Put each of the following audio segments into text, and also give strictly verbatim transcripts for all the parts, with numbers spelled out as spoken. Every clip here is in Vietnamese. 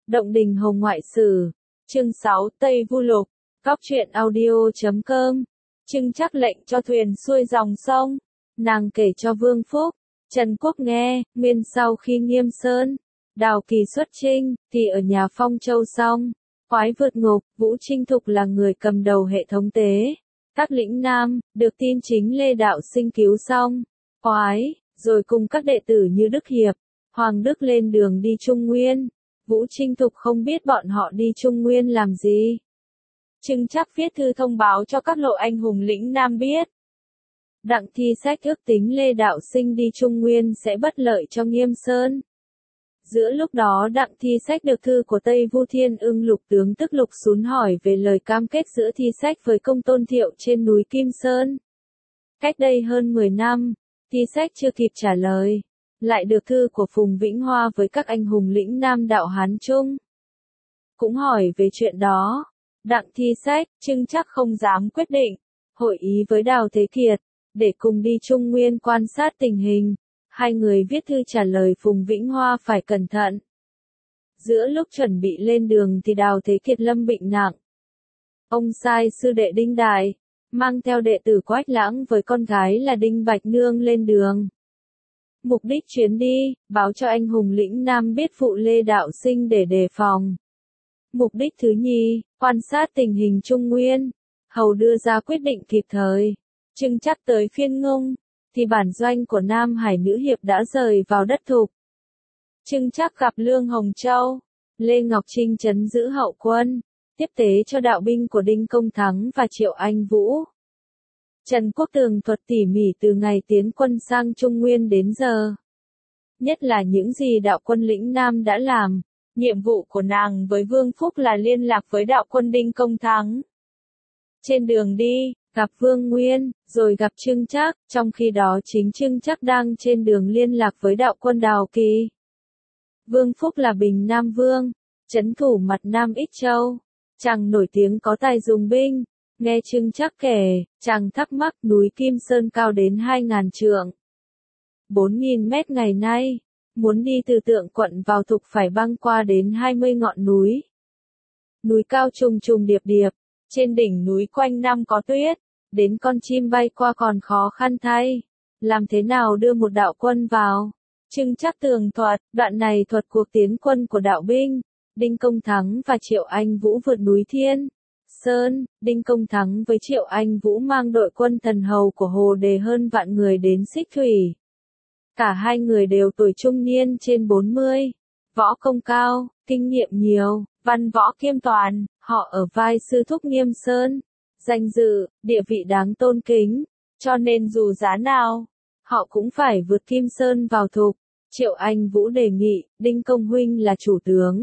Động Đình Hồng Ngoại Sử. Chương sáu Tây Vu Lục. Cóc truyện audio chấm com. Trưng Trắc lệnh cho thuyền xuôi dòng sông. Nàng kể cho Vương Phúc, Trần Quốc nghe, nguyên sau khi Nghiêm Sơn, Đào Kỳ xuất chinh, thì ở nhà Phong Châu xong, Quái vượt ngục, Vũ Trinh Thục là người cầm đầu hệ thống tế. Các lĩnh Nam, được tin chính Lê Đạo Sinh cứu xong, Quái, rồi cùng các đệ tử như Đức Hiệp, Hoàng Đức lên đường đi Trung Nguyên. Vũ Trinh Thục không biết bọn họ đi Trung Nguyên làm gì. Trưng Trắc viết thư thông báo cho các lộ anh hùng lĩnh Nam biết. Đặng Thi Sách ước tính Lê Đạo Sinh đi Trung Nguyên sẽ bất lợi cho Nghiêm Sơn. Giữa lúc đó Đặng Thi Sách được thư của Tây Vu Thiên Ưng Lục tướng tức Lục Xún hỏi về lời cam kết giữa Thi Sách với Công Tôn Thiệu trên núi Kim Sơn. Cách đây hơn mười năm, Thi Sách chưa kịp trả lời, lại được thư của Phùng Vĩnh Hoa với các anh hùng lĩnh Nam đạo Hán Trung. Cũng hỏi về chuyện đó, Đặng Thi Sách, Trưng Trắc không dám quyết định, hội ý với Đào Thế Kiệt, để cùng đi Trung Nguyên quan sát tình hình. Hai người viết thư trả lời Phùng Vĩnh Hoa phải cẩn thận. Giữa lúc chuẩn bị lên đường thì Đào Thế Kiệt lâm bệnh nặng. Ông sai sư đệ Đinh Đại, mang theo đệ tử Quách Lãng với con gái là Đinh Bạch Nương lên đường. Mục đích chuyến đi, báo cho anh hùng lĩnh Nam biết phụ Lê Đạo Sinh để đề phòng. Mục đích thứ nhì, quan sát tình hình Trung Nguyên, hầu đưa ra quyết định kịp thời. Trưng Trắc tới phiên Ngung, thì bản doanh của Nam Hải Nữ Hiệp đã rời vào đất Thục. Trưng Trắc gặp Lương Hồng Châu, Lê Ngọc Trinh trấn giữ hậu quân, tiếp tế cho đạo binh của Đinh Công Thắng và Triệu Anh Vũ. Trần Quốc tường thuật tỉ mỉ từ ngày tiến quân sang Trung Nguyên đến giờ. Nhất là những gì đạo quân lĩnh Nam đã làm. Nhiệm vụ của nàng với Vương Phúc là liên lạc với đạo quân Đinh Công Thắng. Trên đường đi, gặp Vương Nguyên, rồi gặp Trưng Trắc, trong khi đó chính Trưng Trắc đang trên đường liên lạc với đạo quân Đào Kỳ. Vương Phúc là Bình Nam Vương, trấn thủ mặt Nam Ích Châu, chàng nổi tiếng có tài dùng binh. Nghe Trưng Trắc kể, chàng thắc mắc núi Kim Sơn cao đến hai ngàn trượng, bốn nghìn mét ngày nay, muốn đi từ Tượng Quận vào Thục phải băng qua đến hai mươi ngọn núi. Núi cao trùng trùng điệp điệp, trên đỉnh núi quanh năm có tuyết, đến con chim bay qua còn khó khăn thay. Làm thế nào đưa một đạo quân vào? Trưng Trắc tường thuật, đoạn này thuật cuộc tiến quân của đạo binh, Đinh Công Thắng và Triệu Anh Vũ vượt núi Thiên Sơn. Đinh Công Thắng với Triệu Anh Vũ mang đội quân thần hầu của Hồ Đề hơn vạn người đến Xích Thủy. Cả hai người đều tuổi trung niên trên bốn mươi, võ công cao, kinh nghiệm nhiều, văn võ kiêm toàn, họ ở vai sư thúc Nghiêm Sơn, danh dự, địa vị đáng tôn kính, cho nên dù giá nào, họ cũng phải vượt Kim Sơn vào Thục. Triệu Anh Vũ đề nghị, Đinh Công huynh là chủ tướng,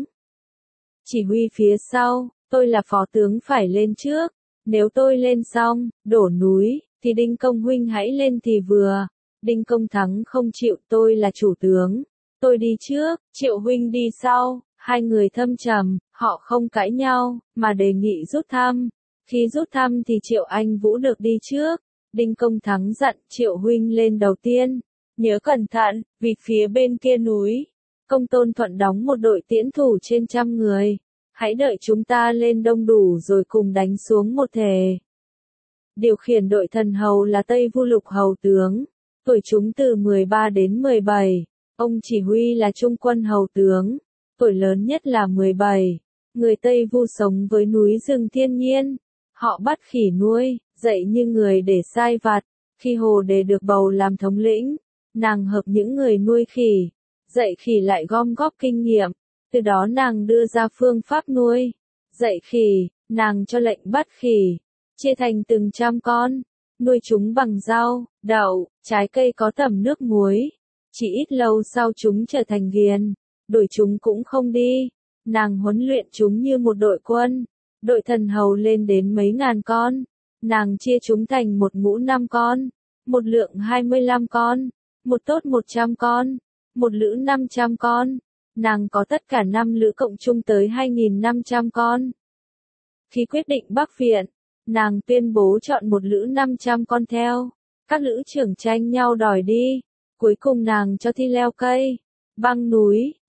chỉ huy phía sau, tôi là phó tướng phải lên trước, nếu tôi lên xong, đổ núi, thì Đinh Công huynh hãy lên thì vừa. Đinh Công Thắng không chịu, tôi là chủ tướng, tôi đi trước, Triệu huynh đi sau. Hai người thâm trầm, họ không cãi nhau, mà đề nghị rút thăm. Khi rút thăm thì Triệu Anh Vũ được đi trước. Đinh Công Thắng dặn Triệu huynh lên đầu tiên, nhớ cẩn thận, vì phía bên kia núi, Công Tôn Thuận đóng một đội tiễn thủ trên trăm người. Hãy đợi chúng ta lên đông đủ rồi cùng đánh xuống một thể. Điều khiển đội thần hầu là Tây Vu Lục hầu tướng, tuổi chúng từ mười ba đến mười bảy. Ông chỉ huy là Trung quân hầu tướng, tuổi lớn nhất là mười bảy. Người Tây Vu sống với núi rừng thiên nhiên. Họ bắt khỉ nuôi, dạy như người để sai vặt. Khi Hồ Đề được bầu làm thống lĩnh, nàng hợp những người nuôi khỉ, dạy khỉ lại gom góp kinh nghiệm. Từ đó nàng đưa ra phương pháp nuôi, dạy khỉ, nàng cho lệnh bắt khỉ, chia thành từng trăm con, nuôi chúng bằng rau, đậu, trái cây có tẩm nước muối. Chỉ ít lâu sau chúng trở thành ghiền, đuổi chúng cũng không đi. Nàng huấn luyện chúng như một đội quân, đội thần hầu lên đến mấy ngàn con. Nàng chia chúng thành một ngũ năm con, một lượng hai mươi lăm con, một tốt một trăm con, một lữ năm trăm con. Nàng có tất cả năm lữ cộng chung tới hai nghìn năm trăm con. Khi quyết định Bắc Viện, nàng tuyên bố chọn một lữ năm trăm con theo. Các lữ trưởng tranh nhau đòi đi. Cuối cùng nàng cho thi leo cây, băng núi,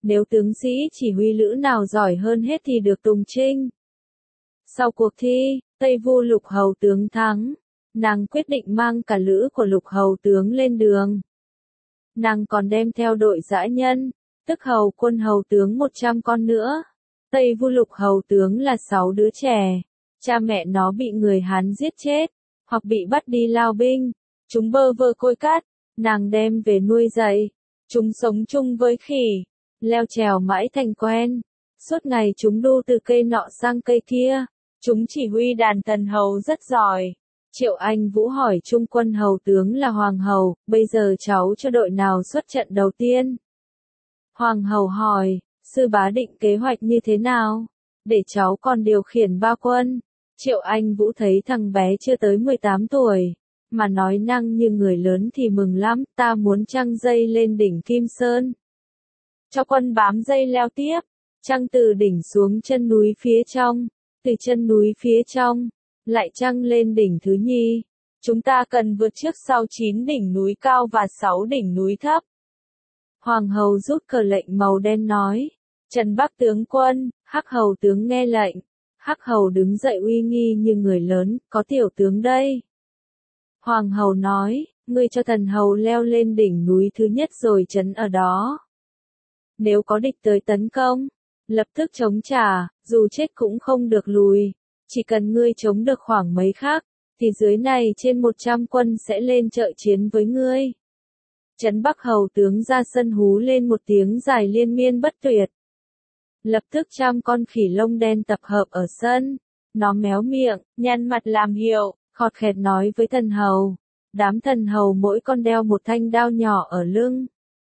nếu tướng sĩ chỉ huy lữ nào giỏi hơn hết thì được tùng trinh. Sau cuộc thi, Tây Vu Lục hầu tướng thắng, nàng quyết định mang cả lữ của Lục hầu tướng lên đường. Nàng còn đem theo đội dã nhân, tức hầu quân hầu tướng một trăm con nữa. Tây Vu Lục hầu tướng là sáu đứa trẻ, cha mẹ nó bị người Hán giết chết, hoặc bị bắt đi lao binh, chúng bơ vơ côi cát, nàng đem về nuôi dạy, chúng sống chung với khỉ, leo trèo mãi thành quen, suốt ngày chúng đu từ cây nọ sang cây kia, chúng chỉ huy đàn thần hầu rất giỏi. Triệu Anh Vũ hỏi trung quân hầu tướng là Hoàng hầu, bây giờ cháu cho đội nào xuất trận đầu tiên? Hoàng hầu hỏi, sư bá định kế hoạch như thế nào? Để cháu còn điều khiển ba quân. Triệu Anh Vũ thấy thằng bé chưa tới mười tám tuổi, mà nói năng như người lớn thì mừng lắm, ta muốn trăng dây lên đỉnh Kim Sơn. Cho quân bám dây leo tiếp, trăng từ đỉnh xuống chân núi phía trong, từ chân núi phía trong, lại trăng lên đỉnh thứ nhì. Chúng ta cần vượt trước sau chín đỉnh núi cao và sáu đỉnh núi thấp. Hoàng hầu rút cờ lệnh màu đen nói, Trần Bắc tướng quân, Hắc hầu tướng nghe lệnh. Hắc hầu đứng dậy uy nghi như người lớn, có tiểu tướng đây. Hoàng hầu nói, ngươi cho thần hầu leo lên đỉnh núi thứ nhất rồi trấn ở đó. Nếu có địch tới tấn công, lập tức chống trả, dù chết cũng không được lùi. Chỉ cần ngươi chống được khoảng mấy khắc, thì dưới này trên một trăm quân sẽ lên trợ chiến với ngươi. Trấn Bắc hầu tướng ra sân hú lên một tiếng dài liên miên bất tuyệt. Lập tức trăm con khỉ lông đen tập hợp ở sân, nó méo miệng, nhăn mặt làm hiệu, khọt khẹt nói với thần hầu. Đám thần hầu mỗi con đeo một thanh đao nhỏ ở lưng.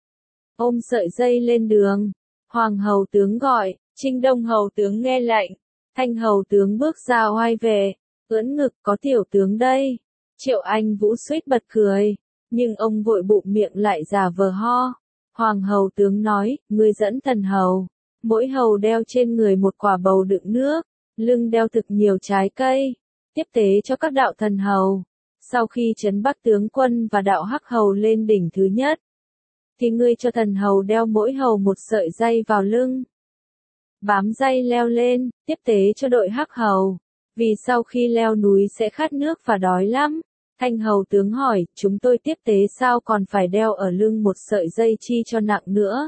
Ôm sợi dây lên đường, Hoàng hầu tướng gọi, Trinh Đông hầu tướng nghe lệnh, Thanh hầu tướng bước ra oai về, ưỡn ngực có tiểu tướng đây. Triệu Anh Vũ suýt bật cười, nhưng ông vội bụm miệng lại giả vờ ho. Hoàng hầu tướng nói, ngươi dẫn thần hầu. Mỗi hầu đeo trên người một quả bầu đựng nước, lưng đeo thực nhiều trái cây, tiếp tế cho các đạo thần hầu. Sau khi trấn Bắc tướng quân và đạo Hắc hầu lên đỉnh thứ nhất, thì ngươi cho thần hầu đeo mỗi hầu một sợi dây vào lưng. Bám dây leo lên, tiếp tế cho đội Hắc hầu, vì sau khi leo núi sẽ khát nước và đói lắm. Thanh hầu tướng hỏi, chúng tôi tiếp tế sao còn phải đeo ở lưng một sợi dây chi cho nặng nữa?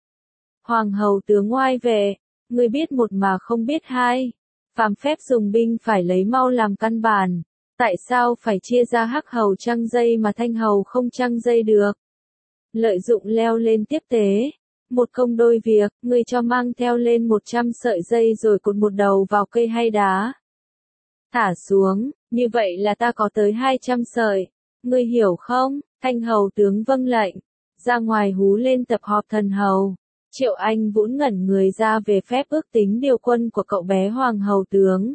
Hoàng hầu tướng oai về, ngươi biết một mà không biết hai. Phàm phép dùng binh phải lấy mau làm căn bản. Tại sao phải chia ra Hắc hầu trăng dây mà Thanh hầu không trăng dây được? Lợi dụng leo lên tiếp tế. Một công đôi việc, ngươi cho mang theo lên một trăm sợi dây rồi cột một đầu vào cây hay đá. Thả xuống, như vậy là ta có tới hai trăm sợi. Ngươi hiểu không? Thanh hầu tướng vâng lệnh. Ra ngoài hú lên tập họp thần hầu. Triệu Anh Vũ ngẩn người ra về phép ước tính điều quân của cậu bé Hoàng hầu tướng.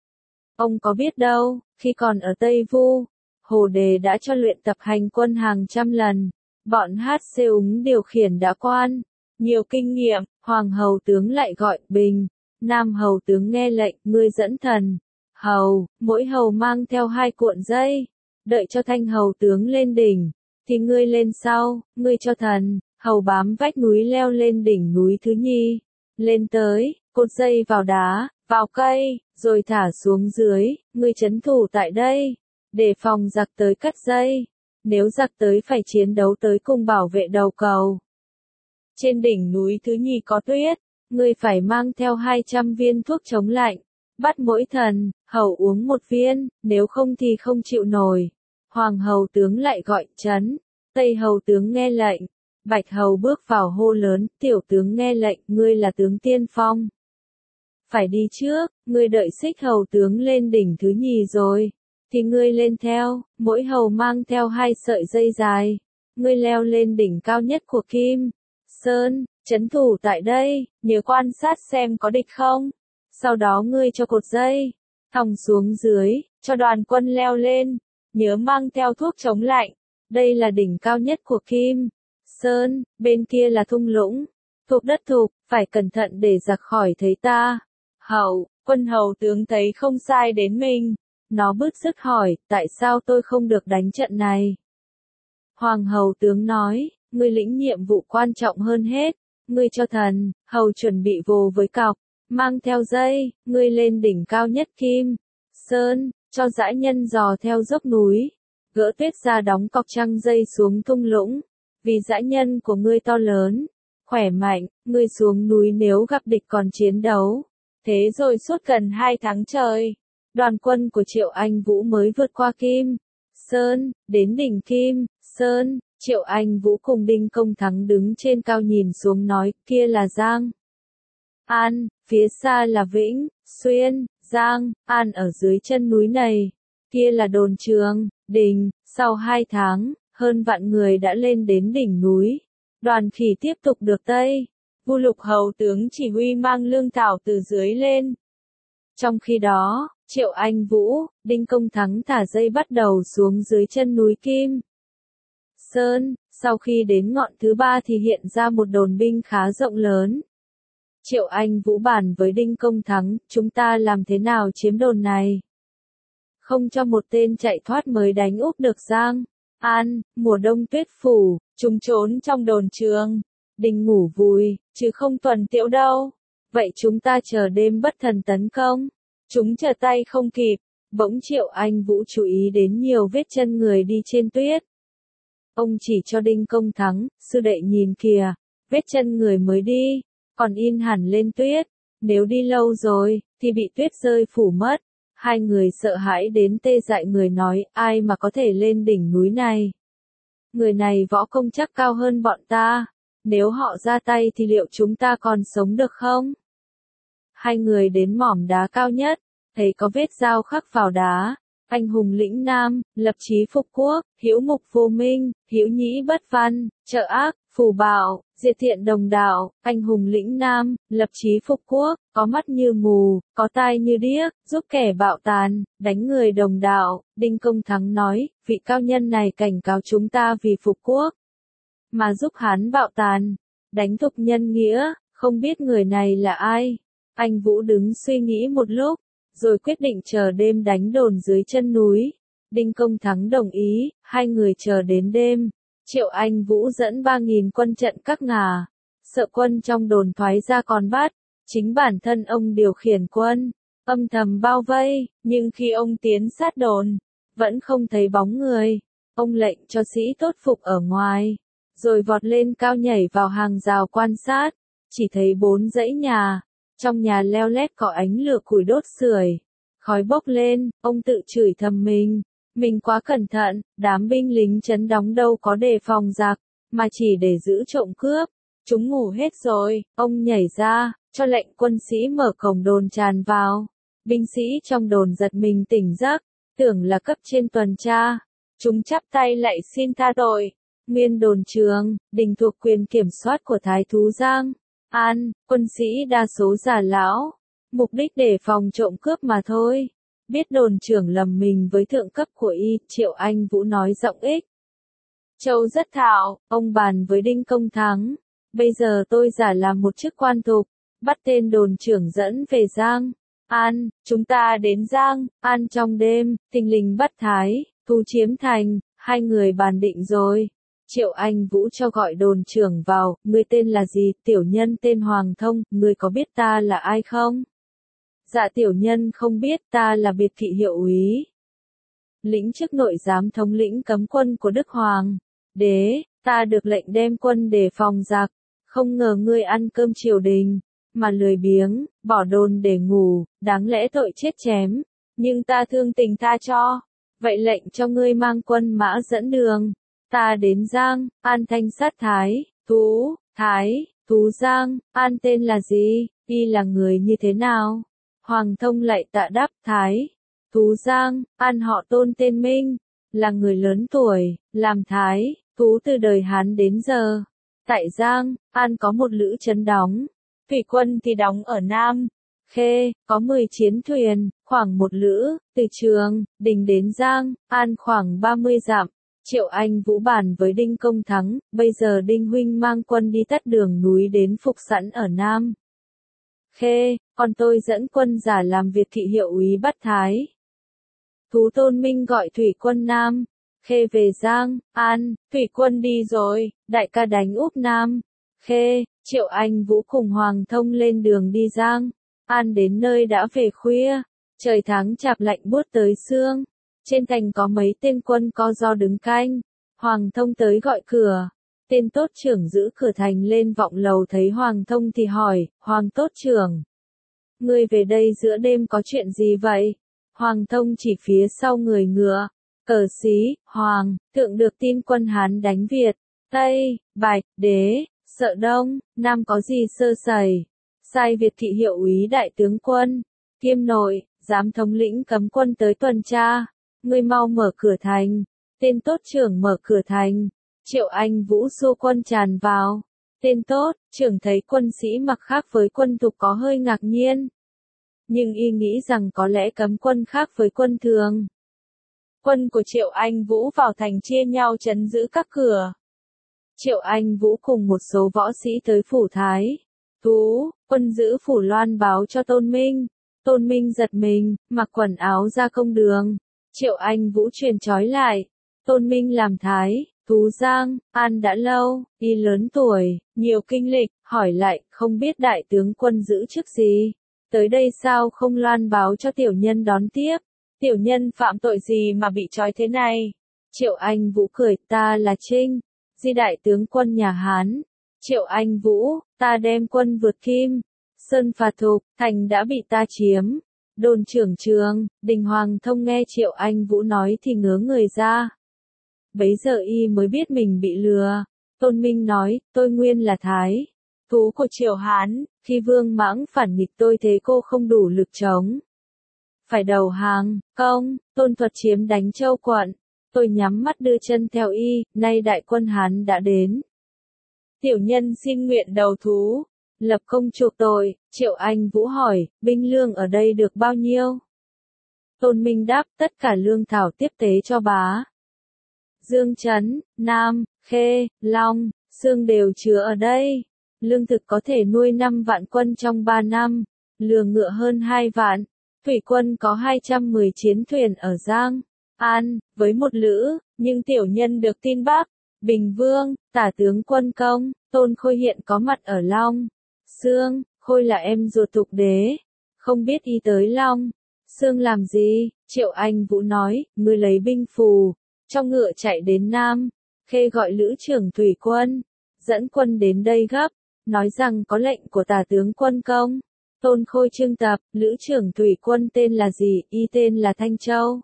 Ông có biết đâu, khi còn ở Tây Vu, Hồ Đề đã cho luyện tập hành quân hàng trăm lần. Bọn hát xê úng điều khiển đã quan. Nhiều kinh nghiệm, Hoàng hầu tướng lại gọi Bình. Nam hầu tướng nghe lệnh, ngươi dẫn thần hầu, mỗi hầu mang theo hai cuộn dây. Đợi cho Thanh hầu tướng lên đỉnh, thì ngươi lên sau, ngươi cho thần hầu bám vách núi leo lên đỉnh núi thứ nhì. Lên tới, cột dây vào đá, vào cây, rồi thả xuống dưới, ngươi trấn thủ tại đây, để phòng giặc tới cắt dây. Nếu giặc tới phải chiến đấu tới cùng bảo vệ đầu cầu. Trên đỉnh núi thứ nhì có tuyết, ngươi phải mang theo hai trăm viên thuốc chống lạnh. Bắt mỗi thần hầu uống một viên, nếu không thì không chịu nổi. Hoàng hầu tướng lại gọi trấn. Tây hầu tướng nghe lệnh. Bạch hầu bước vào hô lớn, tiểu tướng nghe lệnh, ngươi là tướng tiên phong. Phải đi trước, ngươi đợi Xích hầu tướng lên đỉnh thứ nhì rồi. Thì ngươi lên theo, mỗi hầu mang theo hai sợi dây dài. Ngươi leo lên đỉnh cao nhất của Kim Sơn, trấn thủ tại đây, nhớ quan sát xem có địch không. Sau đó ngươi cho cột dây, thòng xuống dưới, cho đoàn quân leo lên. Nhớ mang theo thuốc chống lạnh. Đây là đỉnh cao nhất của Kim Sơn, bên kia là thung lũng, thuộc đất Thục, phải cẩn thận để giặc khỏi thấy ta. Hầu, quân hầu tướng thấy không sai đến mình. Nó bứt rứt hỏi, tại sao tôi không được đánh trận này? Hoàng hầu tướng nói, ngươi lĩnh nhiệm vụ quan trọng hơn hết. ngươi cho thần, hầu chuẩn bị vồ với cọc, mang theo dây, ngươi lên đỉnh cao nhất Kim Sơn, cho dã nhân dò theo dốc núi, gỡ tuyết ra đóng cọc trăng dây xuống thung lũng, vì dã nhân của ngươi to lớn, khỏe mạnh, ngươi xuống núi nếu gặp địch còn chiến đấu. Thế rồi suốt gần hai tháng trời, đoàn quân của Triệu Anh Vũ mới vượt qua Kim Sơn, đến đỉnh Kim Sơn, Triệu Anh Vũ cùng Đinh Công Thắng đứng trên cao nhìn xuống nói, kia là Giang An, phía xa là Vĩnh Xuyên, Giang An ở dưới chân núi này, kia là đồn Trường Đình. Sau hai tháng, hơn vạn người đã lên đến đỉnh núi, đoàn khỉ tiếp tục được Tây Vu Lục hầu tướng chỉ huy mang lương thảo từ dưới lên. Trong khi đó, Triệu Anh Vũ, Đinh Công Thắng thả dây bắt đầu xuống dưới chân núi Kim Sơn, sau khi đến ngọn thứ ba thì hiện ra một đồn binh khá rộng lớn. Triệu Anh Vũ bàn với Đinh Công Thắng, chúng ta làm thế nào chiếm đồn này? Không cho một tên chạy thoát mới đánh úp được Giang An, mùa đông tuyết phủ, chúng trốn trong đồn Trường Đình ngủ vùi, chứ không tuần tiễu đâu. Vậy chúng ta chờ đêm bất thần tấn công. Chúng chờ tay không kịp, bỗng Triệu Anh Vũ chú ý đến nhiều vết chân người đi trên tuyết. Ông chỉ cho Đinh Công Thắng, sư đệ nhìn kìa, vết chân người mới đi, còn in hẳn lên tuyết, nếu đi lâu rồi, thì bị tuyết rơi phủ mất. Hai người sợ hãi đến tê dại người nói, ai mà có thể lên đỉnh núi này. Người này võ công chắc cao hơn bọn ta, nếu họ ra tay thì liệu chúng ta còn sống được không? Hai người đến mỏm đá cao nhất, thấy có vết dao khắc vào đá. Anh hùng lĩnh nam, lập chí phục quốc, hữu mục vô minh, hữu nhĩ bất văn, trợ ác, phù bạo, diệt thiện đồng đạo. Anh hùng lĩnh nam, lập chí phục quốc, có mắt như mù, có tai như điếc, giúp kẻ bạo tàn, đánh người đồng đạo. Đinh Công Thắng nói, vị cao nhân này cảnh cáo chúng ta vì phục quốc, mà giúp Hán bạo tàn, đánh thục nhân nghĩa, không biết người này là ai. Anh Vũ đứng suy nghĩ một lúc, rồi quyết định chờ đêm đánh đồn dưới chân núi. Đinh Công Thắng đồng ý, hai người chờ đến đêm. Triệu Anh Vũ dẫn ba nghìn quân trận các ngả, sợ quân trong đồn thoái ra còn bắt. Chính bản thân ông điều khiển quân, âm thầm bao vây, nhưng khi ông tiến sát đồn, vẫn không thấy bóng người. Ông lệnh cho sĩ tốt phục ở ngoài, rồi vọt lên cao nhảy vào hàng rào quan sát, chỉ thấy bốn dãy nhà. Trong nhà leo lét có ánh lửa củi đốt sưởi, khói bốc lên, ông tự chửi thầm mình, mình quá cẩn thận, đám binh lính trấn đóng đâu có đề phòng giặc, mà chỉ để giữ trộm cướp. Chúng ngủ hết rồi, ông nhảy ra, cho lệnh quân sĩ mở cổng đồn tràn vào. Binh sĩ trong đồn giật mình tỉnh giấc, tưởng là cấp trên tuần tra. Chúng chắp tay lạy xin tha tội. Nguyên đồn Trường Đình thuộc quyền kiểm soát của Thái thú Giang An, quân sĩ đa số già lão, mục đích để phòng trộm cướp mà thôi. Biết đồn trưởng lầm mình với thượng cấp của y, Triệu Anh Vũ nói giọng ích châu rất thạo, ông bàn với Đinh Công Thắng. Bây giờ tôi giả làm một chức quan thục, bắt tên đồn trưởng dẫn về Giang An, chúng ta đến Giang An trong đêm, thình lình bắt Thái thú chiếm thành. Hai người bàn định rồi. Triệu Anh Vũ cho gọi đồn trưởng vào, ngươi tên là gì? Tiểu nhân tên Hoàng Thông, ngươi có biết ta là ai không? Dạ tiểu nhân không biết, ta là biệt kỵ hiệu úy, lĩnh chức nội giám thống lĩnh cấm quân của Đức Hoàng đế, ta được lệnh đem quân để phòng giặc, không ngờ ngươi ăn cơm triều đình, mà lười biếng, bỏ đồn để ngủ, đáng lẽ tội chết chém, nhưng ta thương tình tha cho, vậy lệnh cho ngươi mang quân mã dẫn đường. Ta đến Giang An thanh sát Thái thú, Thái thú Giang An tên là gì, y là người như thế nào? Hoàng Thông lại tạ đáp, Thái thú Giang An họ Tôn tên Minh, là người lớn tuổi, làm Thái thú từ đời Hán đến giờ. Tại Giang An có một lữ trấn đóng, thủy quân thì đóng ở Nam Khê, có mười chiến thuyền, khoảng một lữ, từ Trường Đình đến Giang An khoảng ba mươi dặm. Triệu Anh Vũ bàn với Đinh Công Thắng, bây giờ Đinh huynh mang quân đi tắt đường núi đến phục sẵn ở Nam Khê, còn tôi dẫn quân giả làm việc kỵ hiệu úy bắt Thái thú Tôn Minh gọi thủy quân Nam Khê về Giang An. Thủy quân đi rồi, đại ca đánh úp Nam Khê, Triệu Anh Vũ cùng Hoàng Thông lên đường đi Giang An, đến nơi đã về khuya, trời tháng chạp lạnh buốt tới xương. Trên thành có mấy tên quân co ro đứng canh. Hoàng Thông tới gọi cửa. Tên tốt trưởng giữ cửa thành lên vọng lầu thấy Hoàng Thông thì hỏi, Hoàng tốt trưởng, ngươi về đây giữa đêm có chuyện gì vậy? Hoàng Thông chỉ phía sau người ngựa, cờ xí, Hoàng, thượng được tin quân Hán đánh Việt, Tây, Bạch, Đế, Sợ Đông, Nam có gì sơ sẩy, sai Việt thị hiệu úy đại tướng quân, Kiêm nội, giám thống lĩnh cấm quân tới tuần tra, ngươi mau mở cửa thành. Tên tốt trưởng mở cửa thành. Triệu Anh Vũ xua quân tràn vào. Tên tốt trưởng thấy quân sĩ mặc khác với quân thục có hơi ngạc nhiên. Nhưng y nghĩ rằng có lẽ cấm quân khác với quân thường. Quân của Triệu Anh Vũ vào thành chia nhau trấn giữ các cửa. Triệu Anh Vũ cùng một số võ sĩ tới phủ Thái Thú, quân giữ phủ loan báo cho Tôn Minh. Tôn Minh giật mình, mặc quần áo ra công đường. Triệu Anh Vũ truyền trói lại. Tôn Minh làm Thái Thú Giang An đã lâu, y lớn tuổi, nhiều kinh lịch, hỏi lại, không biết đại tướng quân giữ chức gì. Tới đây sao không loan báo cho tiểu nhân đón tiếp? Tiểu nhân phạm tội gì mà bị trói thế này? Triệu Anh Vũ cười, ta là Trinh, di đại tướng quân nhà Hán. Triệu Anh Vũ, ta đem quân vượt Kim Sơn phạt Thục, thành đã bị ta chiếm. Đồn trưởng Trường, Đình Hoàng Thông nghe Triệu Anh Vũ nói thì ngớ người ra. Bấy giờ y mới biết mình bị lừa. Tôn Minh nói, tôi nguyên là Thái Thú của Triều Hán, khi Vương Mãng phản nghịch tôi thế cô không đủ lực chống. Phải đầu hàng, công, Tôn Thuật chiếm đánh Châu quận. Tôi nhắm mắt đưa chân theo y, nay đại quân Hán đã đến. Tiểu nhân xin nguyện đầu thú, lập công chuộc tội. Triệu Anh Vũ hỏi, binh lương ở đây được bao nhiêu? Tôn Minh đáp, tất cả lương thảo tiếp tế cho bá. Dương Trấn, Nam, Khê, Long, Sương đều chứa ở đây. Lương thực có thể nuôi năm vạn quân trong ba năm, lừa ngựa hơn hai vạn. Thủy quân có hai trăm mười chiến thuyền ở Giang An, với một lữ, nhưng tiểu nhân được tin Bắc, Bình Vương, tả tướng quân công, Tôn Khôi hiện có mặt ở Long Sương. Khôi là em ruột Thục đế, không biết y tới Long Sương làm gì? Triệu Anh Vũ nói, ngươi lấy binh phù, cho ngựa chạy đến Nam. Khê gọi lữ trưởng thủy quân, dẫn quân đến đây gấp, nói rằng có lệnh của tả tướng quân công. Tôn Khôi trưng tập, lữ trưởng thủy quân tên là gì? Y tên là Thanh Châu.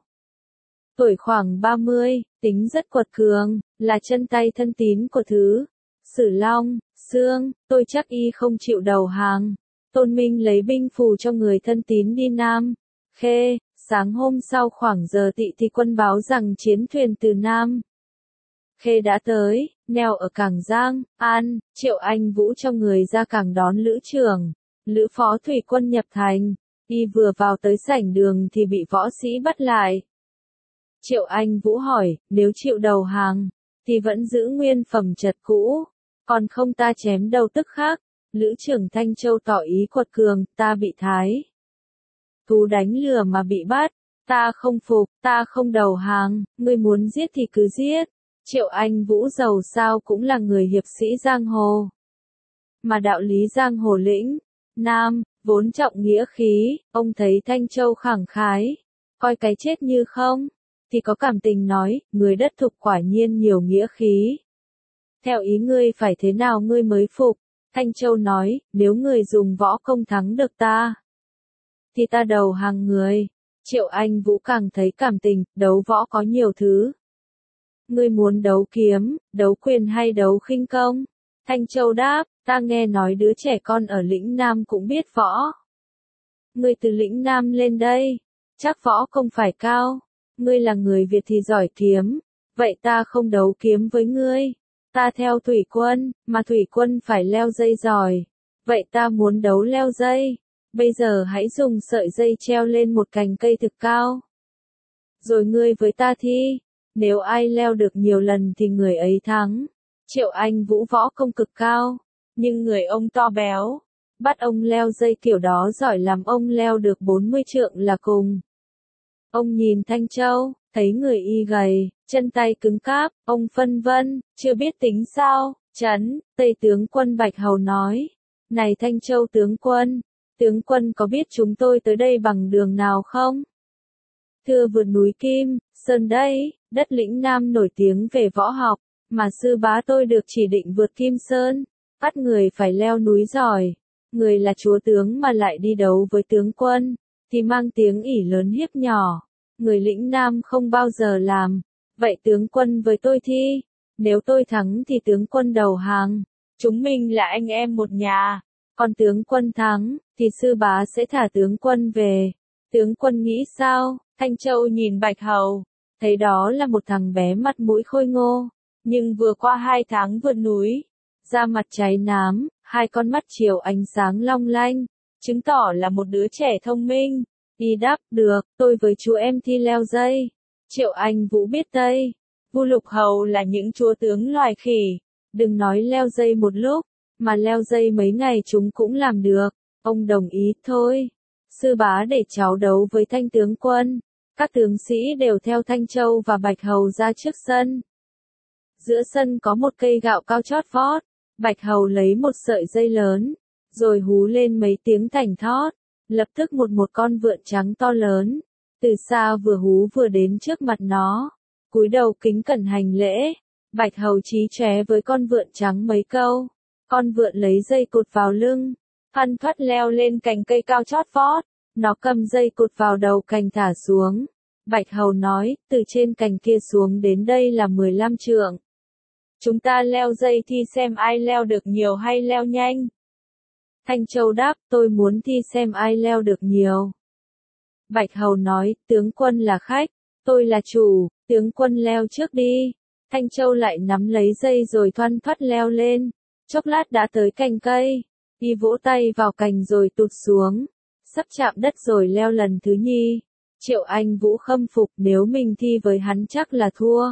Tuổi khoảng ba mươi, tính rất quật cường, là chân tay thân tín của thứ Sử Long Sương. Tôi chắc y không chịu đầu hàng. Tôn Minh lấy binh phù cho người thân tín đi Nam Khê. Sáng hôm sau khoảng giờ tỵ thì quân báo rằng chiến thuyền từ Nam Khê đã tới, neo ở cảng Giang An. Triệu Anh Vũ cho người ra cảng đón lữ trưởng, lữ phó thủy quân nhập thành. Y vừa vào tới sảnh đường thì bị võ sĩ bắt lại. Triệu Anh Vũ hỏi, nếu chịu đầu hàng, thì vẫn giữ nguyên phẩm trật cũ, còn không ta chém đầu tức khắc. Lữ trưởng Thanh Châu tỏ ý quật cường, ta bị Thái Thú đánh lừa mà bị bắt, ta không phục, ta không đầu hàng, ngươi muốn giết thì cứ giết. Triệu Anh Vũ dầu sao cũng là người hiệp sĩ giang hồ, mà đạo lý giang hồ lĩnh Nam vốn trọng nghĩa khí. Ông thấy Thanh Châu khẳng khái, coi cái chết như không, thì có cảm tình nói, người đất Thục quả nhiên nhiều nghĩa khí. Theo ý ngươi phải thế nào ngươi mới phục? Thanh Châu nói, nếu người dùng võ công thắng được ta, thì ta đầu hàng người. Triệu Anh Vũ càng thấy cảm tình, đấu võ có nhiều thứ. Ngươi muốn đấu kiếm, đấu quyền hay đấu khinh công? Thanh Châu đáp, ta nghe nói đứa trẻ con ở lĩnh Nam cũng biết võ. Ngươi từ lĩnh Nam lên đây, chắc võ công phải cao. Ngươi là người Việt thì giỏi kiếm, vậy ta không đấu kiếm với ngươi. Ta theo thủy quân, mà thủy quân phải leo dây giỏi. Vậy ta muốn đấu leo dây. Bây giờ hãy dùng sợi dây treo lên một cành cây thực cao. Rồi ngươi với ta thi. Nếu ai leo được nhiều lần thì người ấy thắng. Triệu Anh Vũ võ công cực cao, nhưng người ông to béo. Bắt ông leo dây kiểu đó giỏi làm ông leo được bốn mươi trượng là cùng. Ông nhìn Thanh Châu, thấy người y gầy, chân tay cứng cáp, ông phân vân, chưa biết tính sao, Trấn, Tây tướng quân Bạch Hầu nói. Này Thanh Châu tướng quân, tướng quân có biết chúng tôi tới đây bằng đường nào không? Thưa vượt núi Kim, Sơn đây, đất lĩnh Nam nổi tiếng về võ học, mà sư bá tôi được chỉ định vượt Kim Sơn, bắt người phải leo núi giỏi. Người là chúa tướng mà lại đi đấu với tướng quân, thì mang tiếng ỷ lớn hiếp nhỏ. Người lĩnh Nam không bao giờ làm, vậy tướng quân với tôi thi, nếu tôi thắng thì tướng quân đầu hàng, chúng mình là anh em một nhà, còn tướng quân thắng, thì sư bá sẽ thả tướng quân về. Tướng quân nghĩ sao? Thanh Châu nhìn Bạch Hầu, thấy đó là một thằng bé mặt mũi khôi ngô, nhưng vừa qua hai tháng vượt núi, da mặt cháy nám, hai con mắt chiều ánh sáng long lanh, chứng tỏ là một đứa trẻ thông minh. Y đáp, được, tôi với chú em thi leo dây. Triệu Anh Vũ biết Tây, Vu Lục Hầu là những chúa tướng loài khỉ, đừng nói leo dây một lúc, mà leo dây mấy ngày chúng cũng làm được. Ông đồng ý, thôi, sư bá để cháu đấu với Thanh tướng quân. Các tướng sĩ đều theo Thanh Châu và Bạch Hầu ra trước sân. Giữa sân có một cây gạo cao chót vót, Bạch Hầu lấy một sợi dây lớn, rồi hú lên mấy tiếng thảnh thót, lập tức một một con vượn trắng to lớn, từ xa vừa hú vừa đến trước mặt nó, cúi đầu kính cẩn hành lễ. Bạch Hầu chí chóe với con vượn trắng mấy câu, con vượn lấy dây cột vào lưng, phăn phất leo lên cành cây cao chót vót, nó cầm dây cột vào đầu cành thả xuống. Bạch Hầu nói, từ trên cành kia xuống đến đây là mười lăm trượng. Chúng ta leo dây thi xem ai leo được nhiều hay leo nhanh. Thanh Châu đáp, tôi muốn thi xem ai leo được nhiều. Bạch Hầu nói, tướng quân là khách, tôi là chủ, tướng quân leo trước đi. Thanh Châu lại nắm lấy dây rồi thoăn thoắt leo lên, chốc lát đã tới cành cây, y vỗ tay vào cành rồi tụt xuống, sắp chạm đất rồi leo lần thứ nhì. Triệu Anh Vũ khâm phục, nếu mình thi với hắn chắc là thua.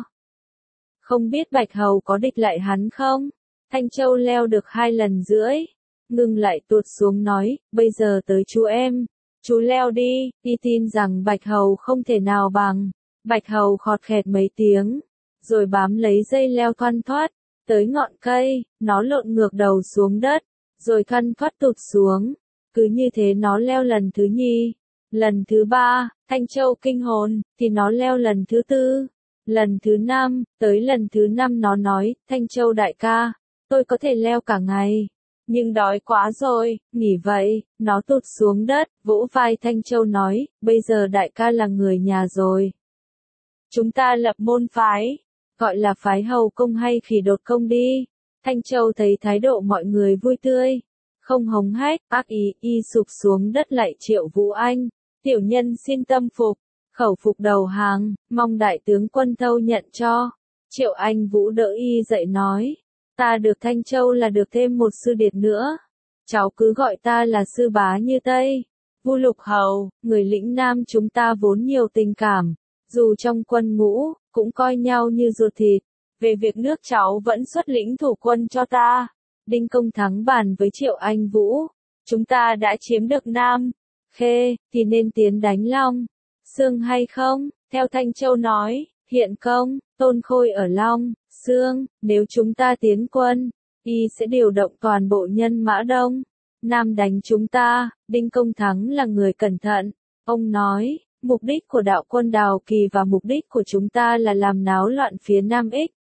Không biết Bạch Hầu có địch lại hắn không? Thanh Châu leo được hai lần rưỡi, ngừng lại tụt xuống nói, bây giờ tới chú em, chú leo đi. Y tin rằng Bạch Hầu không thể nào bằng. Bạch Hầu khọt khẹt mấy tiếng, rồi bám lấy dây leo thoăn thoắt, tới ngọn cây, nó lộn ngược đầu xuống đất, rồi thoăn thoắt tụt xuống. Cứ như thế nó leo lần thứ nhì, lần thứ ba, Thanh Châu kinh hồn, thì nó leo lần thứ tư, lần thứ năm, tới lần thứ năm nó nói, Thanh Châu đại ca, tôi có thể leo cả ngày, nhưng đói quá rồi, nghỉ vậy. Nó tụt xuống đất, vỗ vai Thanh Châu nói, bây giờ đại ca là người nhà rồi. Chúng ta lập môn phái, gọi là phái Hầu Công hay Khỉ Đột Công đi. Thanh Châu thấy thái độ mọi người vui tươi, không hống hách, ác ý, y sụp xuống đất lại Triệu Vũ Anh. Tiểu nhân xin tâm phục, khẩu phục đầu hàng, mong đại tướng quân thâu nhận cho. Triệu Anh Vũ đỡ y dậy nói, ta được Thanh Châu là được thêm một sư điệt nữa. Cháu cứ gọi ta là sư bá như Tây. Vu Lục Hầu, người lĩnh Nam chúng ta vốn nhiều tình cảm, dù trong quân ngũ, cũng coi nhau như ruột thịt. Về việc nước cháu vẫn xuất lĩnh thủ quân cho ta. Đinh Công Thắng bàn với Triệu Anh Vũ, chúng ta đã chiếm được Nam Khê, thì nên tiến đánh Long Xương hay không? Theo Thanh Châu nói, hiện công, Tôn Khôi ở Long Xương, nếu chúng ta tiến quân, y sẽ điều động toàn bộ nhân mã Đông Nam đánh chúng ta. Đinh Công Thắng là người cẩn thận, ông nói, mục đích của đạo quân Đào Kỳ và mục đích của chúng ta là làm náo loạn phía Nam Ích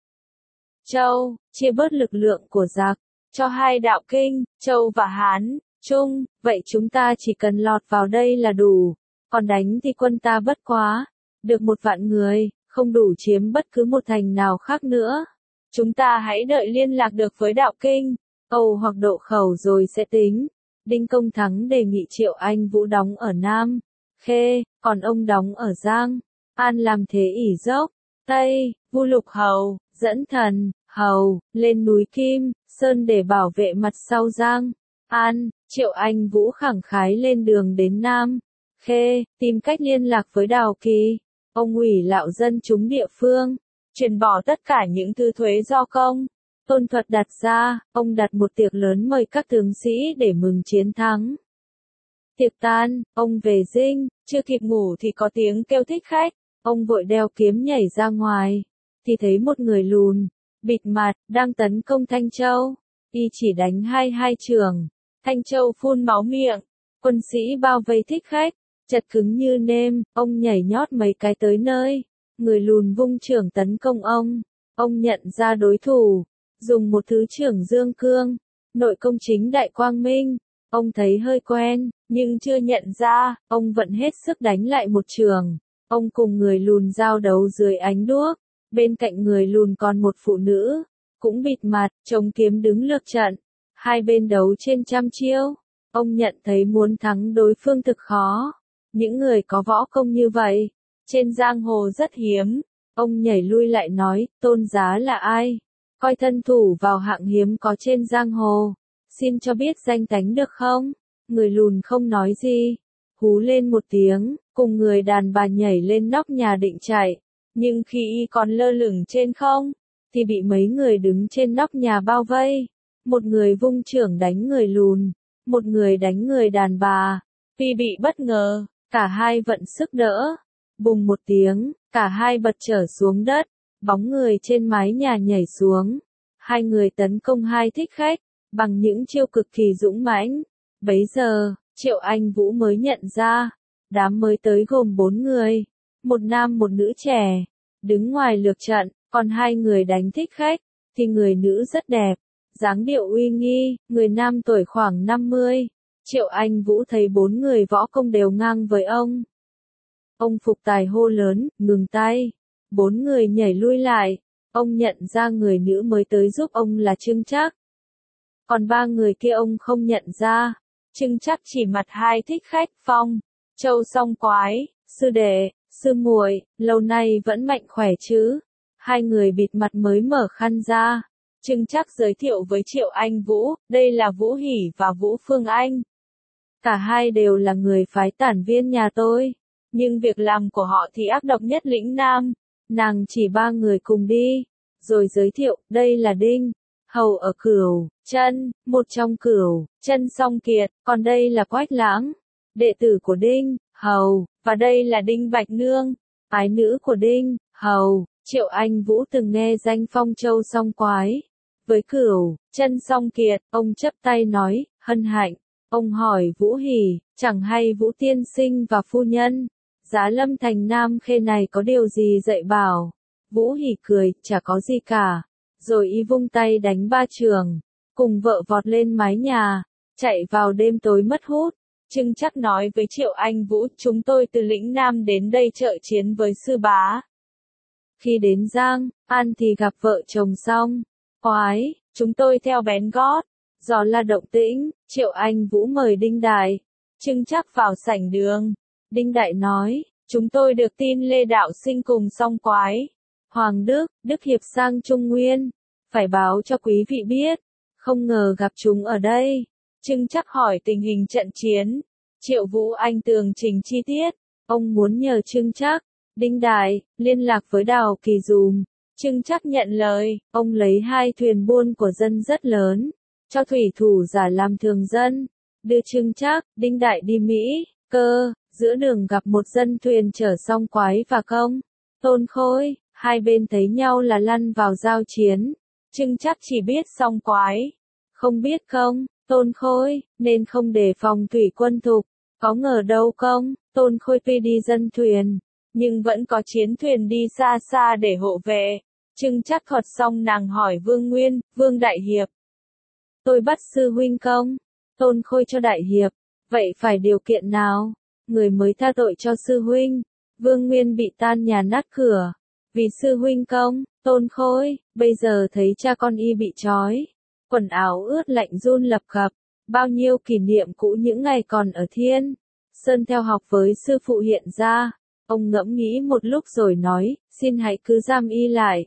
Châu, chia bớt lực lượng của giặc, cho hai đạo kinh, Châu và Hán, Trung, vậy chúng ta chỉ cần lọt vào đây là đủ, còn đánh thì quân ta bất quá, được một vạn người, không đủ chiếm bất cứ một thành nào khác nữa. Chúng ta hãy đợi liên lạc được với đạo kinh, Âu hoặc Độ Khẩu rồi sẽ tính. Đinh Công Thắng đề nghị Triệu Anh Vũ đóng ở Nam Khê, còn ông đóng ở Giang An làm thế ỷ dốc. Tây, Vu Lục Hầu, dẫn Thần Hầu, lên núi Kim Sơn để bảo vệ mặt sau Giang An. Triệu Anh Vũ khẳng khái lên đường đến Nam Khê, tìm cách liên lạc với Đào Kỳ. Ông ủy lạo dân chúng địa phương, chuyển bỏ tất cả những thứ thuế do công Tôn Thuật đặt ra. Ông đặt một tiệc lớn mời các tướng sĩ để mừng chiến thắng. Tiệc tan, ông về dinh, chưa kịp ngủ thì có tiếng kêu thích khách. Ông vội đeo kiếm nhảy ra ngoài, thì thấy một người lùn, bịt mặt, đang tấn công Thanh Châu. Y chỉ đánh hai hai trường. Thanh Châu phun máu miệng. Quân sĩ bao vây thích khách, chật cứng như nêm, ông nhảy nhót mấy cái tới nơi. Người lùn vung trưởng tấn công ông. Ông nhận ra đối thủ, dùng một thứ trưởng dương cương, nội công chính đại quang minh. Ông thấy hơi quen, nhưng chưa nhận ra, ông vẫn hết sức đánh lại một trường. Ông cùng người lùn giao đấu dưới ánh đuốc. Bên cạnh người lùn còn một phụ nữ, cũng bịt mặt, chống kiếm đứng lược trận. Hai bên đấu trên trăm chiêu. Ông nhận thấy muốn thắng đối phương thực khó. Những người có võ công như vậy, trên giang hồ rất hiếm. Ông nhảy lui lại nói, Tôn giá là ai? Coi thân thủ vào hạng hiếm có trên giang hồ. Xin cho biết danh tánh được không? Người lùn không nói gì. Hú lên một tiếng, cùng người đàn bà nhảy lên nóc nhà định chạy. Nhưng khi y còn lơ lửng trên không, thì bị mấy người đứng trên nóc nhà bao vây. Một người vung chưởng đánh người lùn, một người đánh người đàn bà. Vì bị bất ngờ, cả hai vận sức đỡ. Bùng một tiếng, cả hai bật trở xuống đất, bóng người trên mái nhà nhảy xuống. Hai người tấn công hai thích khách, bằng những chiêu cực kỳ dũng mãnh. Bấy giờ, Triệu Anh Vũ mới nhận ra, đám mới tới gồm bốn người, một nam một nữ trẻ, đứng ngoài lược trận, còn hai người đánh thích khách, thì người nữ rất đẹp, dáng điệu uy nghi, người nam tuổi khoảng năm mươi. Triệu Anh Vũ thấy bốn người võ công đều ngang với ông. Ông phục tài hô lớn, ngừng tay. Bốn người nhảy lui lại. Ông nhận ra người nữ mới tới giúp ông là Trưng Trác. Còn ba người kia ông không nhận ra. Trưng Trác chỉ mặt hai thích khách, Phong, Châu Song Quái, sư đệ, sư muội, lâu nay vẫn mạnh khỏe chứ? Hai người bịt mặt mới mở khăn ra. Trưng Trác giới thiệu với Triệu Anh Vũ, đây là Vũ Hỷ và Vũ Phương Anh. Cả hai đều là người phái tản viên nhà tôi. Nhưng việc làm của họ thì ác độc nhất lĩnh Nam. Nàng chỉ ba người cùng đi. Rồi giới thiệu, đây là Đinh Hầu ở Cửu Chân, một trong Cửu Chân Song Kiệt, còn đây là Quách Lãng, đệ tử của Đinh Hầu, và đây là Đinh Bạch Nương, ái nữ của Đinh Hầu. Triệu Anh Vũ từng nghe danh Phong Châu Song Quái. Với Cửu Chân Song Kiệt, ông chấp tay nói, hân hạnh. Ông hỏi Vũ Hỷ, chẳng hay Vũ tiên sinh và phu nhân, Giá Lâm thành Nam Khê này có điều gì dạy bảo? Vũ Hỷ cười, chả có gì cả. Rồi y vung tay đánh ba trường, cùng vợ vọt lên mái nhà, chạy vào đêm tối mất hút. Trưng Trác nói với Triệu Anh Vũ, chúng tôi từ lĩnh Nam đến đây trợ chiến với sư bá. Khi đến Giang An thì gặp vợ chồng Song Quái, chúng tôi theo bén gót. Do là động tĩnh, Triệu Anh Vũ mời Đinh Đại, Trưng Trác vào sảnh đường. Đinh Đại nói, chúng tôi được tin Lê Đạo Sinh cùng Song Quái, Hoàng Đức, Đức Hiệp sang Trung Nguyên, phải báo cho quý vị biết, không ngờ gặp chúng ở đây. Trưng Trác hỏi tình hình trận chiến, Triệu Vũ Anh tường trình chi tiết, ông muốn nhờ Trưng Trác, Đinh Đại, liên lạc với Đào Kỳ dùm. Trưng Trác nhận lời, ông lấy hai thuyền buôn của dân rất lớn, cho thủy thủ giả làm thường dân, đưa Trưng Trác, Đinh Đại đi Mỹ, Cơ. Giữa đường gặp một dân thuyền chở Song Quái và Công Tôn Khôi, hai bên thấy nhau là lăn vào giao chiến. Trưng Trác chỉ biết Song Quái, không biết Công Tôn Khôi, nên không đề phòng thủy quân thục. Có ngờ đâu Công Tôn Khôi tuy đi dân thuyền, nhưng vẫn có chiến thuyền đi xa xa để hộ vệ. Trưng Trác thuật xong nàng hỏi Vương Nguyên, Vương Đại Hiệp, tôi bắt sư huynh Công Tôn Khôi cho Đại Hiệp, vậy phải điều kiện nào? Người mới tha tội cho sư huynh. Vương Nguyên bị tan nhà nát cửa, vì sư huynh Công Tôn Khôi, bây giờ thấy cha con y bị trói, quần áo ướt lạnh run lập cập, bao nhiêu kỷ niệm cũ những ngày còn ở Thiên Sơn theo học với sư phụ hiện ra. Ông ngẫm nghĩ một lúc rồi nói, xin hãy cứ giam y lại.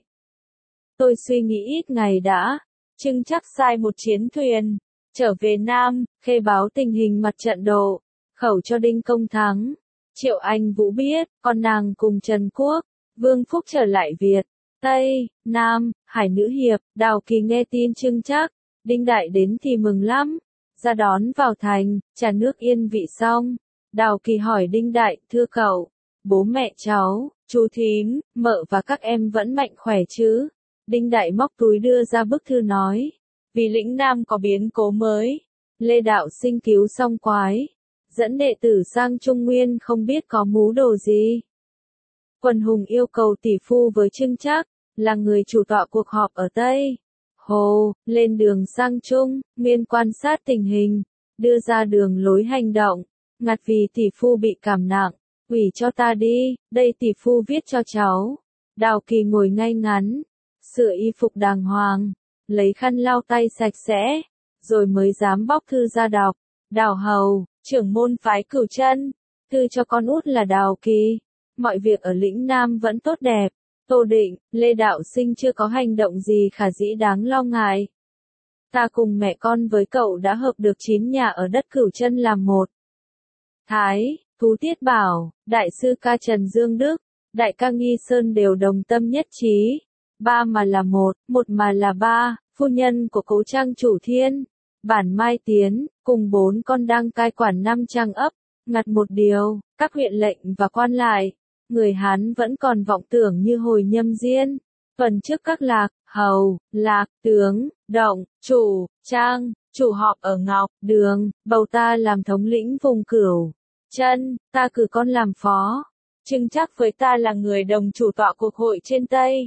Tôi suy nghĩ ít ngày đã. Trưng Trác sai một chiến thuyền, trở về Nam, Khê báo tình hình mặt trận độ, khẩu cho Đinh Công Thắng. Triệu Anh Vũ biết, con nàng cùng Trần Quốc, Vương Phúc trở lại Việt, Tây, Nam, Hải Nữ Hiệp, Đào Kỳ nghe tin Trưng Trác, Đinh Đại đến thì mừng lắm, ra đón vào thành, trà nước yên vị xong. Đào Kỳ hỏi Đinh Đại, thưa cậu, bố mẹ cháu, chú thím, mợ và các em vẫn mạnh khỏe chứ? Đinh Đại móc túi đưa ra bức thư nói. Vì lĩnh Nam có biến cố mới. Lê Đạo Sinh cứu xong quái. Dẫn đệ tử sang Trung Nguyên không biết có mú đồ gì. Quần hùng yêu cầu tỷ phu với Trưng Trác, là người chủ tọa cuộc họp ở Tây Hồ, lên đường sang Trung Nguyên quan sát tình hình, đưa ra đường lối hành động, ngặt vì tỷ phu bị cảm nặng, ủy cho ta đi, đây tỷ phu viết cho cháu. Đào Kỳ ngồi ngay ngắn, sửa y phục đàng hoàng, lấy khăn lau tay sạch sẽ, rồi mới dám bóc thư ra đọc. Đào Hầu, trưởng môn phái Cửu Chân, thư cho con út là Đào Kỳ. Mọi việc ở lĩnh Nam vẫn tốt đẹp. Tô Định, Lê Đạo Sinh chưa có hành động gì khả dĩ đáng lo ngại. Ta cùng mẹ con với cậu đã hợp được chín nhà ở đất Cửu Chân làm một. Thái, Thú Tiết Bảo, Đại sư ca Trần Dương Đức, Đại ca Nghi Sơn đều đồng tâm nhất trí. Ba mà là một, một mà là ba, phu nhân của Cố Trang Chủ Thiên, Bản Mai Tiến, cùng bốn con đang cai quản năm trang ấp, ngặt một điều, các huyện lệnh và quan lại. Người Hán vẫn còn vọng tưởng như hồi Nhâm Diên, tuần trước các lạc, hầu, lạc, tướng, động, chủ, trang, chủ họp ở Ngọc, Đường, bầu ta làm thống lĩnh vùng Cửu Chân, ta cử con làm phó. Trưng Trác với ta là người đồng chủ tọa cuộc hội trên Tây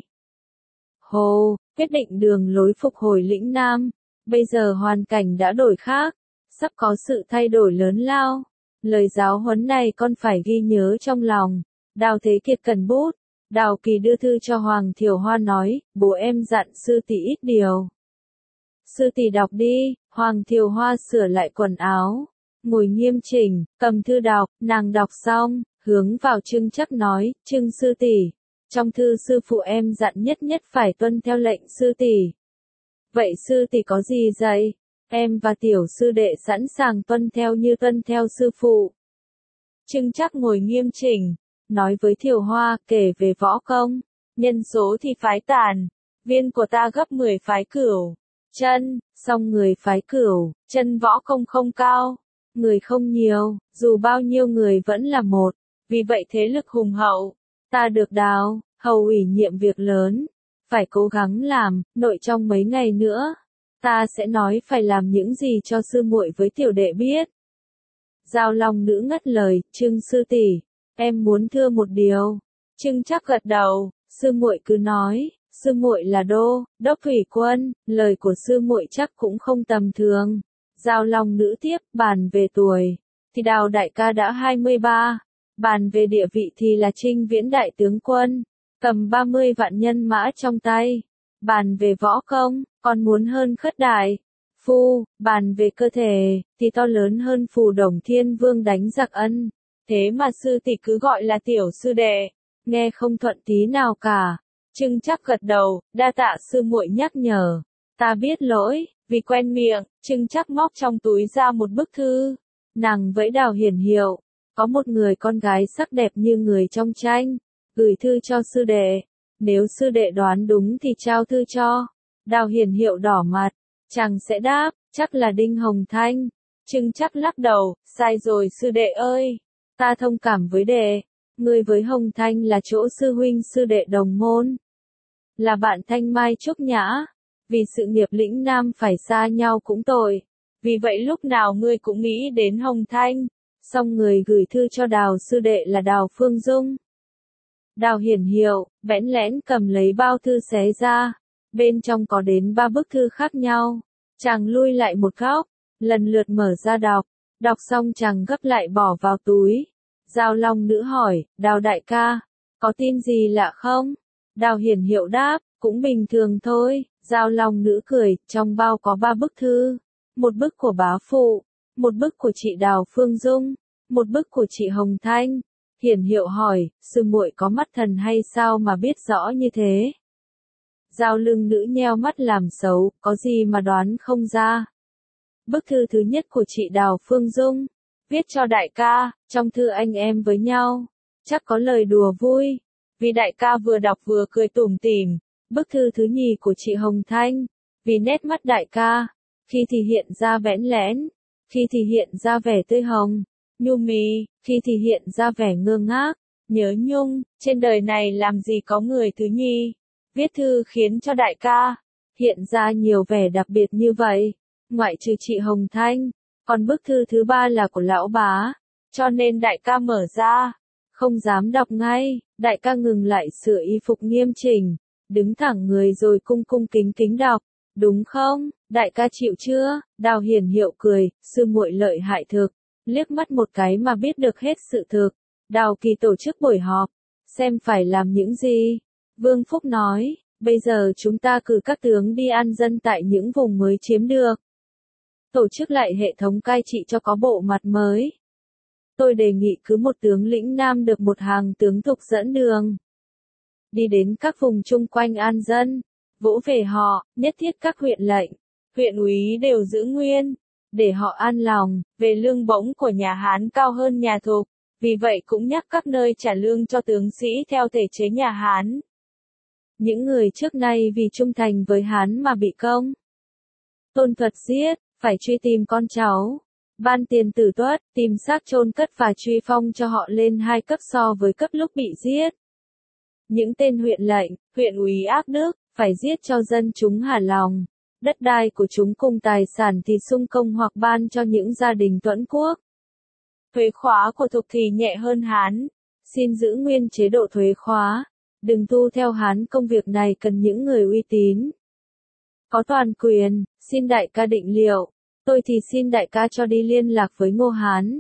Hồ, quyết định đường lối phục hồi lĩnh Nam. Bây giờ hoàn cảnh đã đổi khác, sắp có sự thay đổi lớn lao. Lời giáo huấn này con phải ghi nhớ trong lòng. Đào Thế Kiệt cần bút. Đào Kỳ đưa thư cho Hoàng Thiều Hoa nói, bố em dặn sư tỷ ít điều. Sư tỷ đọc đi. Hoàng Thiều Hoa sửa lại quần áo, ngồi nghiêm chỉnh, cầm thư đọc, nàng đọc xong, hướng vào Trưng Trác nói, Trưng sư tỷ, trong thư sư phụ em dặn nhất nhất phải tuân theo lệnh sư tỷ. Vậy sư tỷ có gì dạy? Em và tiểu sư đệ sẵn sàng tuân theo như tuân theo sư phụ. Trưng Trác ngồi nghiêm chỉnh, nói với Thiều Hoa, kể về võ công, nhân số thì phái Tản Viên của ta gấp mười phái Cửu Chân, song người phái Cửu Chân võ công không cao, người không nhiều, dù bao nhiêu người vẫn là một, vì vậy thế lực hùng hậu. Ta được Đào Hầu ủy nhiệm việc lớn, phải cố gắng làm, nội trong mấy ngày nữa, ta sẽ nói phải làm những gì cho sư muội với tiểu đệ biết. Giao Long nữ ngắt lời, Trưng sư tỷ, em muốn thưa một điều. Trưng Trác gật đầu, sư muội cứ nói. Sư muội là đô đốc thủy quân, lời của sư muội chắc cũng không tầm thường. Giao Long nữ tiếp, bàn về tuổi thì Đào đại ca đã hai mươi ba, bàn về địa vị thì là Trinh Viễn đại tướng quân, cầm ba mươi vạn nhân mã trong tay. Bàn về võ công, còn muốn hơn Khất Đại Phu, bàn về cơ thể thì to lớn hơn Phù Đồng Thiên Vương đánh giặc Ân. Thế mà sư tỷ cứ gọi là tiểu sư đệ, nghe không thuận tí nào cả. Trưng Trác gật đầu, đa tạ sư muội nhắc nhở, ta biết lỗi. Vì quen miệng, Trưng Trác móc trong túi ra một bức thư. Nàng vẫy Đào Hiển Hiệu, có một người con gái sắc đẹp như người trong tranh, gửi thư cho sư đệ. Nếu sư đệ đoán đúng thì trao thư cho. Đào Hiển Hiệu đỏ mặt, chàng sẽ đáp, chắc là Đinh Hồng Thanh. Trưng Trác lắc đầu, sai rồi sư đệ ơi, ta thông cảm với đệ. Người với Hồng Thanh là chỗ sư huynh sư đệ đồng môn, là bạn thanh mai trúc nhã. Vì sự nghiệp lĩnh Nam phải xa nhau cũng tội. Vì vậy lúc nào ngươi cũng nghĩ đến Hồng Thanh. Xong người gửi thư cho Đào sư đệ là Đào Phương Dung. Đào Hiển Hiệu, bẽn lẽn cầm lấy bao thư xé ra. Bên trong có đến ba bức thư khác nhau. Chàng lui lại một góc, lần lượt mở ra đọc. Đọc xong chàng gấp lại bỏ vào túi. Giao Long nữ hỏi, Đào đại ca, có tin gì lạ không? Đào Hiển Hiệu đáp, cũng bình thường thôi. Giao Long nữ cười, trong bao có ba bức thư. Một bức của bá phụ, một bức của chị Đào Phương Dung, một bức của chị Hồng Thanh. Hiển Hiệu hỏi, sư muội có mắt thần hay sao mà biết rõ như thế? Giao Lưng nữ nheo mắt làm xấu, có gì mà đoán không ra? Bức thư thứ nhất của chị Đào Phương Dung, viết cho đại ca, trong thư anh em với nhau, chắc có lời đùa vui, vì đại ca vừa đọc vừa cười tủm tỉm. Bức thư thứ nhì của chị Hồng Thanh, vì nét mắt đại ca, khi thì hiện ra bẽn lẽn, khi thì hiện ra vẻ tươi hồng, nhu mì, khi thì hiện ra vẻ ngơ ngác, nhớ nhung, trên đời này làm gì có người thứ nhì. viết thư khiến cho đại ca hiện ra nhiều vẻ đặc biệt như vậy, ngoại trừ chị Hồng Thanh, còn bức thư thứ ba là của lão bá, cho nên đại ca mở ra, không dám đọc ngay, đại ca ngừng lại sửa y phục nghiêm chỉnh, đứng thẳng người rồi cung cung kính kính đọc, đúng không, đại ca chịu chưa, Đào Hiền Hiệu cười, sư muội lợi hại thực, liếc mắt một cái mà biết được hết sự thực, Đào Kỳ tổ chức buổi họp, xem phải làm những gì, Vương Phúc nói, bây giờ chúng ta cử các tướng đi an dân tại những vùng mới chiếm được, tổ chức lại hệ thống cai trị cho có bộ mặt mới. Tôi đề nghị cứ một tướng lĩnh nam được một hàng tướng thục dẫn đường. Đi đến các vùng chung quanh an dân, vỗ về họ, nhất thiết các huyện lệnh, huyện úy đều giữ nguyên, để họ an lòng, về lương bổng của nhà Hán cao hơn nhà Thục, vì vậy cũng nhắc các nơi trả lương cho tướng sĩ theo thể chế nhà Hán. Những người trước nay vì trung thành với Hán mà bị công Tôn Thuật giết, phải truy tìm con cháu, ban tiền tử tuất, tìm xác chôn cất và truy phong cho họ lên hai cấp so với cấp lúc bị giết. Những tên huyện lệnh, huyện úy ác đức, phải giết cho dân chúng hả lòng, đất đai của chúng cùng tài sản thì sung công hoặc ban cho những gia đình tuẫn quốc. Thuế khóa của Thục thì nhẹ hơn Hán, xin giữ nguyên chế độ thuế khóa, đừng tu theo Hán, công việc này cần những người uy tín. Có toàn quyền, xin đại ca định liệu, tôi thì xin đại ca cho đi liên lạc với Ngô Hán.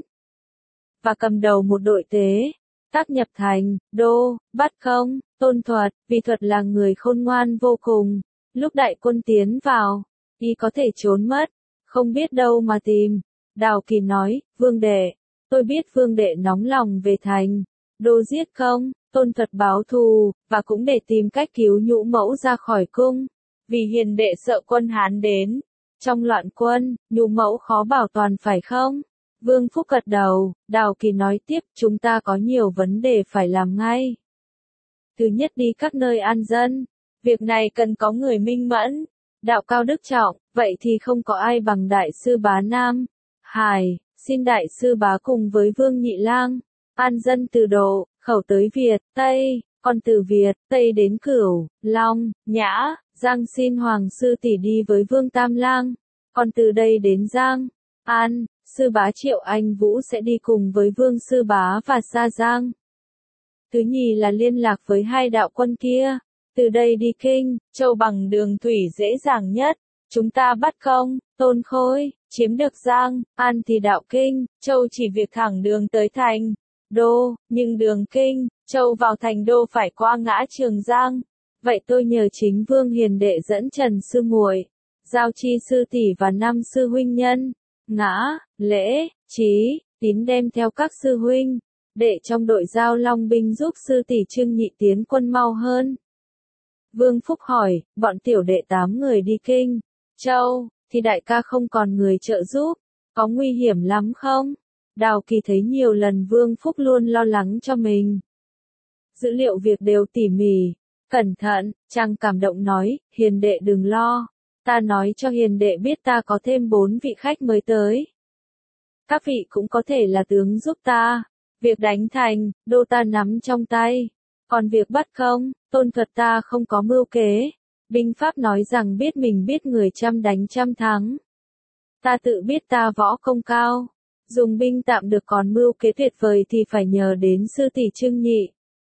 Và cầm đầu một đội tế, tác nhập thành, đô, bắt không, Tôn Thuật, vì Thuật là người khôn ngoan vô cùng, lúc đại quân tiến vào, y có thể trốn mất, không biết đâu mà tìm. Đào Kỳ nói, Vương đệ, tôi biết Vương đệ nóng lòng về thành, đô giết không, Tôn Thuật báo thù, và cũng để tìm cách cứu Nhũ Mẫu ra khỏi cung, vì hiền đệ sợ quân Hán đến. Trong loạn quân, Nhũ Mẫu khó bảo toàn phải không? Vương Phúc gật đầu, Đào Kỳ nói tiếp, chúng ta có nhiều vấn đề phải làm ngay. Thứ nhất, đi các nơi an dân. Việc này cần có người minh mẫn, đạo cao đức trọng, vậy thì không có ai bằng Đại sư Bá Nam. Hải, xin Đại sư Bá cùng với Vương Nhị Lang, an dân từ Độ, khẩu tới Việt, Tây, còn từ Việt, Tây đến Cửu, Long, Nhã, Giang xin Hoàng sư tỷ đi với Vương Tam Lang, còn từ đây đến Giang, An, sư bá Triệu Anh Vũ sẽ đi cùng với Vương sư bá và Sa Giang. Thứ nhì là liên lạc với hai đạo quân kia, từ đây đi Kinh, Châu bằng đường thủy dễ dàng nhất, chúng ta bắt không, Tôn Khôi, chiếm được Giang, An thì đạo Kinh, Châu chỉ việc thẳng đường tới thành, Đô, nhưng đường Kinh, Châu vào thành Đô phải qua ngã Trường Giang. Vậy tôi nhờ chính Vương hiền đệ dẫn Trần sư muội, Giao Chi sư tỷ và năm sư huynh nhân, Ngã, Lễ, Chí, Tín đem theo các sư huynh, đệ trong đội Giao Long binh giúp sư tỷ Trương Nhị tiến quân mau hơn. Vương Phúc hỏi, bọn tiểu đệ tám người đi Kinh, Châu, thì đại ca không còn người trợ giúp, có nguy hiểm lắm không? Đào Kỳ thấy nhiều lần Vương Phúc luôn lo lắng cho mình. Dữ liệu việc đều tỉ mỉ, cẩn thận, chàng cảm động nói, hiền đệ đừng lo, ta nói cho hiền đệ biết ta có thêm bốn vị khách mới tới. Các vị cũng có thể là tướng giúp ta, việc đánh thành, Đô ta nắm trong tay, còn việc bắt không, Tôn Thuật ta không có mưu kế. Binh pháp nói rằng biết mình biết người trăm đánh trăm thắng. Ta tự biết ta võ công cao, dùng binh tạm được, còn mưu kế tuyệt vời thì phải nhờ đến sư tỷ Trương Nhị.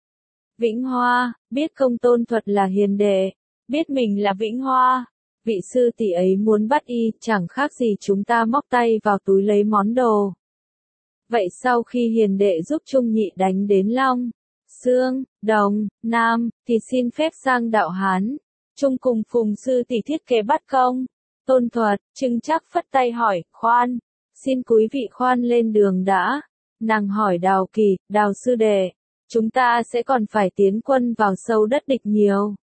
Vĩnh Hoa, biết không, Tôn Thuật là hiền đệ, biết mình là Vĩnh Hoa, vị sư tỷ ấy muốn bắt y, chẳng khác gì chúng ta móc tay vào túi lấy món đồ. Vậy sau khi hiền đệ giúp Trung Nhị đánh đến Long, Xương, Đồng, Nam, thì xin phép sang đạo Hán, Trung cùng Phùng sư tỷ thiết kế bắt không? Tôn Thuật, Trưng Trắc phất tay hỏi, khoan, xin quý vị khoan lên đường đã. Nàng hỏi Đào Kỳ, Đào sư đệ, chúng ta sẽ còn phải tiến quân vào sâu đất địch nhiều.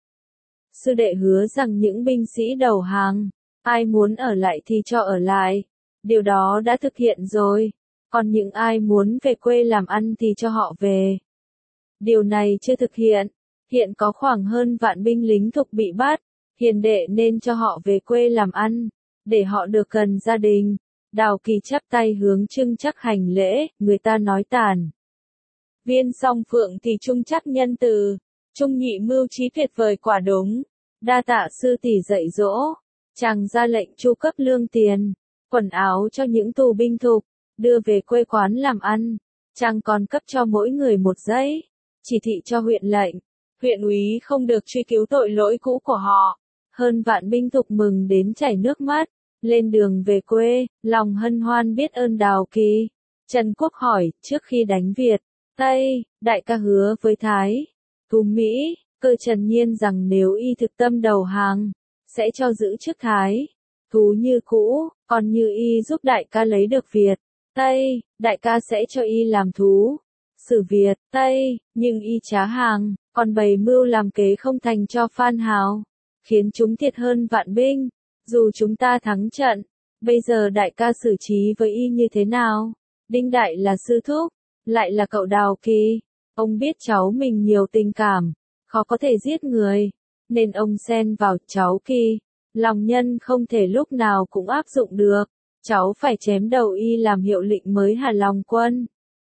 Sư đệ hứa rằng những binh sĩ đầu hàng, ai muốn ở lại thì cho ở lại, điều đó đã thực hiện rồi, còn những ai muốn về quê làm ăn thì cho họ về. Điều này chưa thực hiện, hiện có khoảng hơn vạn binh lính Thục bị bắt, hiền đệ nên cho họ về quê làm ăn, để họ được gần gia đình. Đào Kỳ chắp tay hướng Trưng Trắc hành lễ, người ta nói tàn viên song phượng thì Trung Trắc nhân từ, Trung nhị mưu trí tuyệt vời quả đúng. Đa tạ sư tỷ dạy dỗ. Chàng ra lệnh chu cấp lương tiền, quần áo cho những tù binh thục, đưa về quê quán làm ăn. Chàng còn cấp cho mỗi người một giấy, chỉ thị cho huyện lệnh, huyện úy không được truy cứu tội lỗi cũ của họ. Hơn vạn binh thục mừng đến chảy nước mắt, lên đường về quê, lòng hân hoan biết ơn Đào Kỳ. Trần Quốc hỏi, trước khi đánh Việt, Tây, đại ca hứa với Thái, Tú Mỹ, Cơ Trần Nhiên rằng nếu y thực tâm đầu hàng, sẽ cho giữ chức Thái, Tú như cũ, còn như y giúp đại ca lấy được Việt, Tây, đại ca sẽ cho y làm thú. Sử Việt, Tây, nhưng y trá hàng, còn bày mưu làm kế không thành cho Phan Hào, khiến chúng thiệt hơn vạn binh, dù chúng ta thắng trận. Bây giờ đại ca xử trí với y như thế nào? Đinh Đại là sư thúc, lại là cậu Đào Kỳ. Ông biết cháu mình nhiều tình cảm, khó có thể giết người, nên ông xen vào cháu Kỳ. Lòng nhân không thể lúc nào cũng áp dụng được, cháu phải chém đầu y làm hiệu lệnh mới hả lòng quân.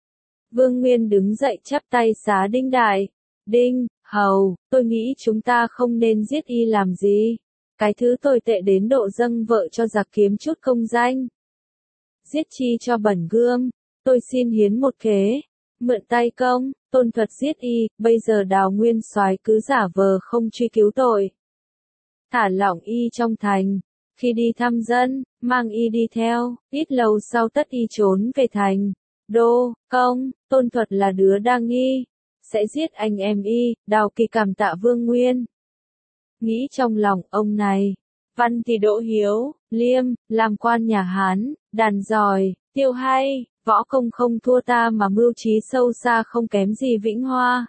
Vương Nguyên đứng dậy chắp tay xá Đinh Đại. Đinh, hầu, tôi nghĩ chúng ta không nên giết y làm gì. Cái thứ tồi tệ đến độ dâng vợ cho giặc kiếm chút công danh. Giết chi cho bẩn gươm, tôi xin hiến một kế. Mượn tay công, tôn thuật giết y, bây giờ Đào Nguyên soái cứ giả vờ không truy cứu tội. Thả lỏng y trong thành, khi đi thăm dân, mang y đi theo, ít lâu sau tất y trốn về thành. Đô, công, tôn thuật là đứa đa nghi, sẽ giết anh em y. Đào Kỳ cảm tạ Vương Nguyên. Nghĩ trong lòng ông này, văn thì Đỗ Hiếu, Liêm, làm quan nhà Hán, đàn giỏi, tiêu hay, võ công không thua ta mà mưu trí sâu xa không kém gì Vĩnh Hoa.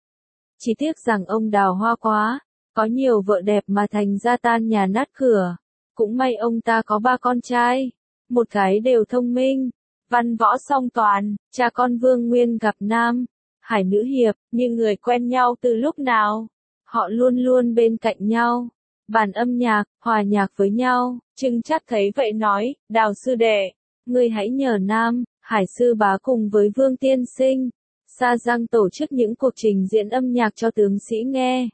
Chỉ tiếc rằng ông đào hoa quá, có nhiều vợ đẹp mà thành ra tan nhà nát cửa. Cũng may ông ta có ba con trai, một cái đều thông minh, văn võ song toàn. Cha con Vương Nguyên gặp Nam Hải nữ hiệp, như người quen nhau từ lúc nào. Họ luôn luôn bên cạnh nhau, bàn âm nhạc, hòa nhạc với nhau. Trưng Trác thấy vậy nói, Đào sư đệ, ngươi hãy nhờ Nam Hải sư bá cùng với Vương tiên sinh, Sa Giang tổ chức những cuộc trình diễn âm nhạc cho tướng sĩ nghe,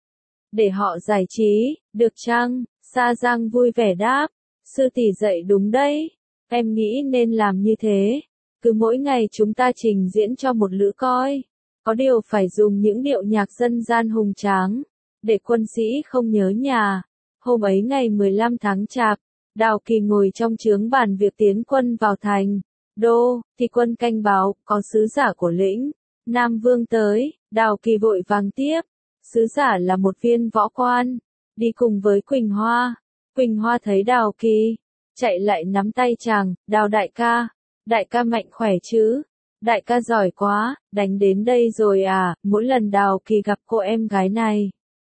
để họ giải trí, được chăng? Sa Giang vui vẻ đáp, sư tỷ dạy đúng đấy, em nghĩ nên làm như thế. Cứ mỗi ngày chúng ta trình diễn cho một lữ coi, có điều phải dùng những điệu nhạc dân gian hùng tráng, để quân sĩ không nhớ nhà. Hôm ấy ngày mười lăm tháng Chạp, Đào Kỳ ngồi trong chướng bàn việc tiến quân vào thành Đô, thì quân canh báo, có sứ giả của lĩnh Nam Vương tới. Đào Kỳ vội vàng tiếp, sứ giả là một viên võ quan, đi cùng với Quỳnh Hoa. Quỳnh Hoa thấy Đào Kỳ, chạy lại nắm tay chàng, Đào đại ca, đại ca mạnh khỏe chứ? Đại ca giỏi quá, đánh đến đây rồi à? Mỗi lần Đào Kỳ gặp cô em gái này,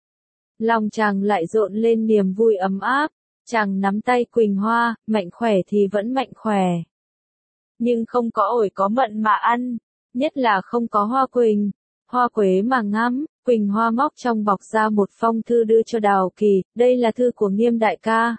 lòng chàng lại rộn lên niềm vui ấm áp. Chàng nắm tay Quỳnh Hoa, mạnh khỏe thì vẫn mạnh khỏe, nhưng không có ổi có mận mà ăn, nhất là không có hoa quỳnh, hoa quế mà ngắm. Quỳnh Hoa móc trong bọc ra một phong thư đưa cho Đào Kỳ, đây là thư của Nghiêm đại ca.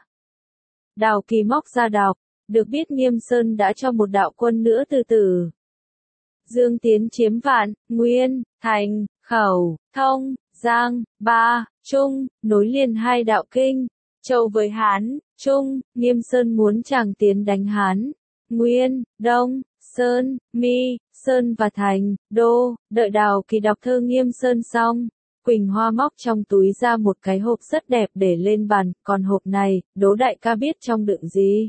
Đào Kỳ móc ra đọc, được biết Nghiêm Sơn đã cho một đạo quân nữa từ từ Dương tiến chiếm Vạn, Nguyên, Thành, Khẩu, Thông, Giang, Ba, Trung, nối liền hai đạo kinh, Châu với Hán, Trung. Nghiêm Sơn muốn chàng tiến đánh Hán, Nguyên, Đông, Sơn, Mi, Sơn và Thành, Đô. Đợi Đào Kỳ đọc thơ Nghiêm Sơn xong, Quỳnh Hoa móc trong túi ra một cái hộp rất đẹp để lên bàn, còn hộp này, Đỗ đại ca biết trong đựng gì?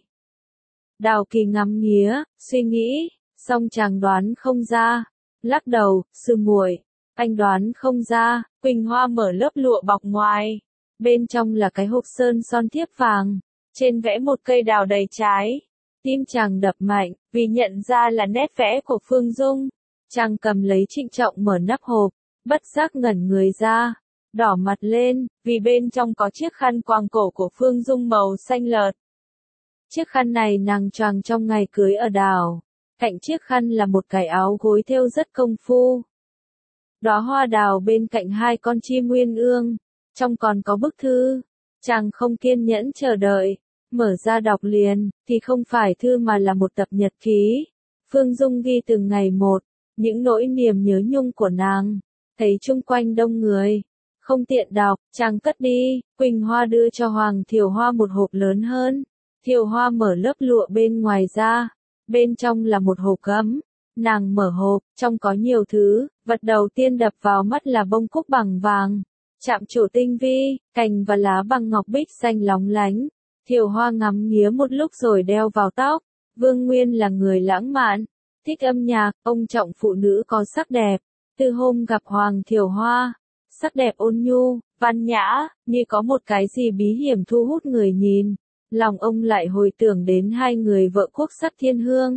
Đào Kỳ ngắm nghía, suy nghĩ, xong chàng đoán không ra, lắc đầu, sư muội, anh đoán không ra. Quỳnh Hoa mở lớp lụa bọc ngoài, bên trong là cái hộp sơn son thiếp vàng, trên vẽ một cây đào đầy trái. Tim chàng đập mạnh, vì nhận ra là nét vẽ của Phương Dung. Chàng cầm lấy trịnh trọng mở nắp hộp, bất giác ngẩn người ra, đỏ mặt lên, vì bên trong có chiếc khăn quàng cổ của Phương Dung màu xanh lợt. Chiếc khăn này nàng choàng trong ngày cưới ở đảo, cạnh chiếc khăn là một cái áo gối thêu rất công phu. Đóa hoa đào bên cạnh hai con chim uyên ương, trong còn có bức thư. Chàng không kiên nhẫn chờ đợi, mở ra đọc liền, thì không phải thư mà là một tập nhật ký. Phương Dung ghi từng ngày một, những nỗi niềm nhớ nhung của nàng, thấy chung quanh đông người, không tiện đọc, chàng cất đi. Quỳnh Hoa đưa cho Hoàng Thiều Hoa một hộp lớn hơn. Thiều Hoa mở lớp lụa bên ngoài ra, bên trong là một hộp gấm. Nàng mở hộp, trong có nhiều thứ, vật đầu tiên đập vào mắt là bông cúc bằng vàng, chạm trổ tinh vi, cành và lá bằng ngọc bích xanh lóng lánh. Thiều Hoa ngắm nghía một lúc rồi đeo vào tóc. Vương Nguyên là người lãng mạn, thích âm nhạc, ông trọng phụ nữ có sắc đẹp. Từ hôm gặp Hoàng Thiều Hoa, sắc đẹp ôn nhu, văn nhã, như có một cái gì bí hiểm thu hút người nhìn. Lòng ông lại hồi tưởng đến hai người vợ quốc sắc thiên hương.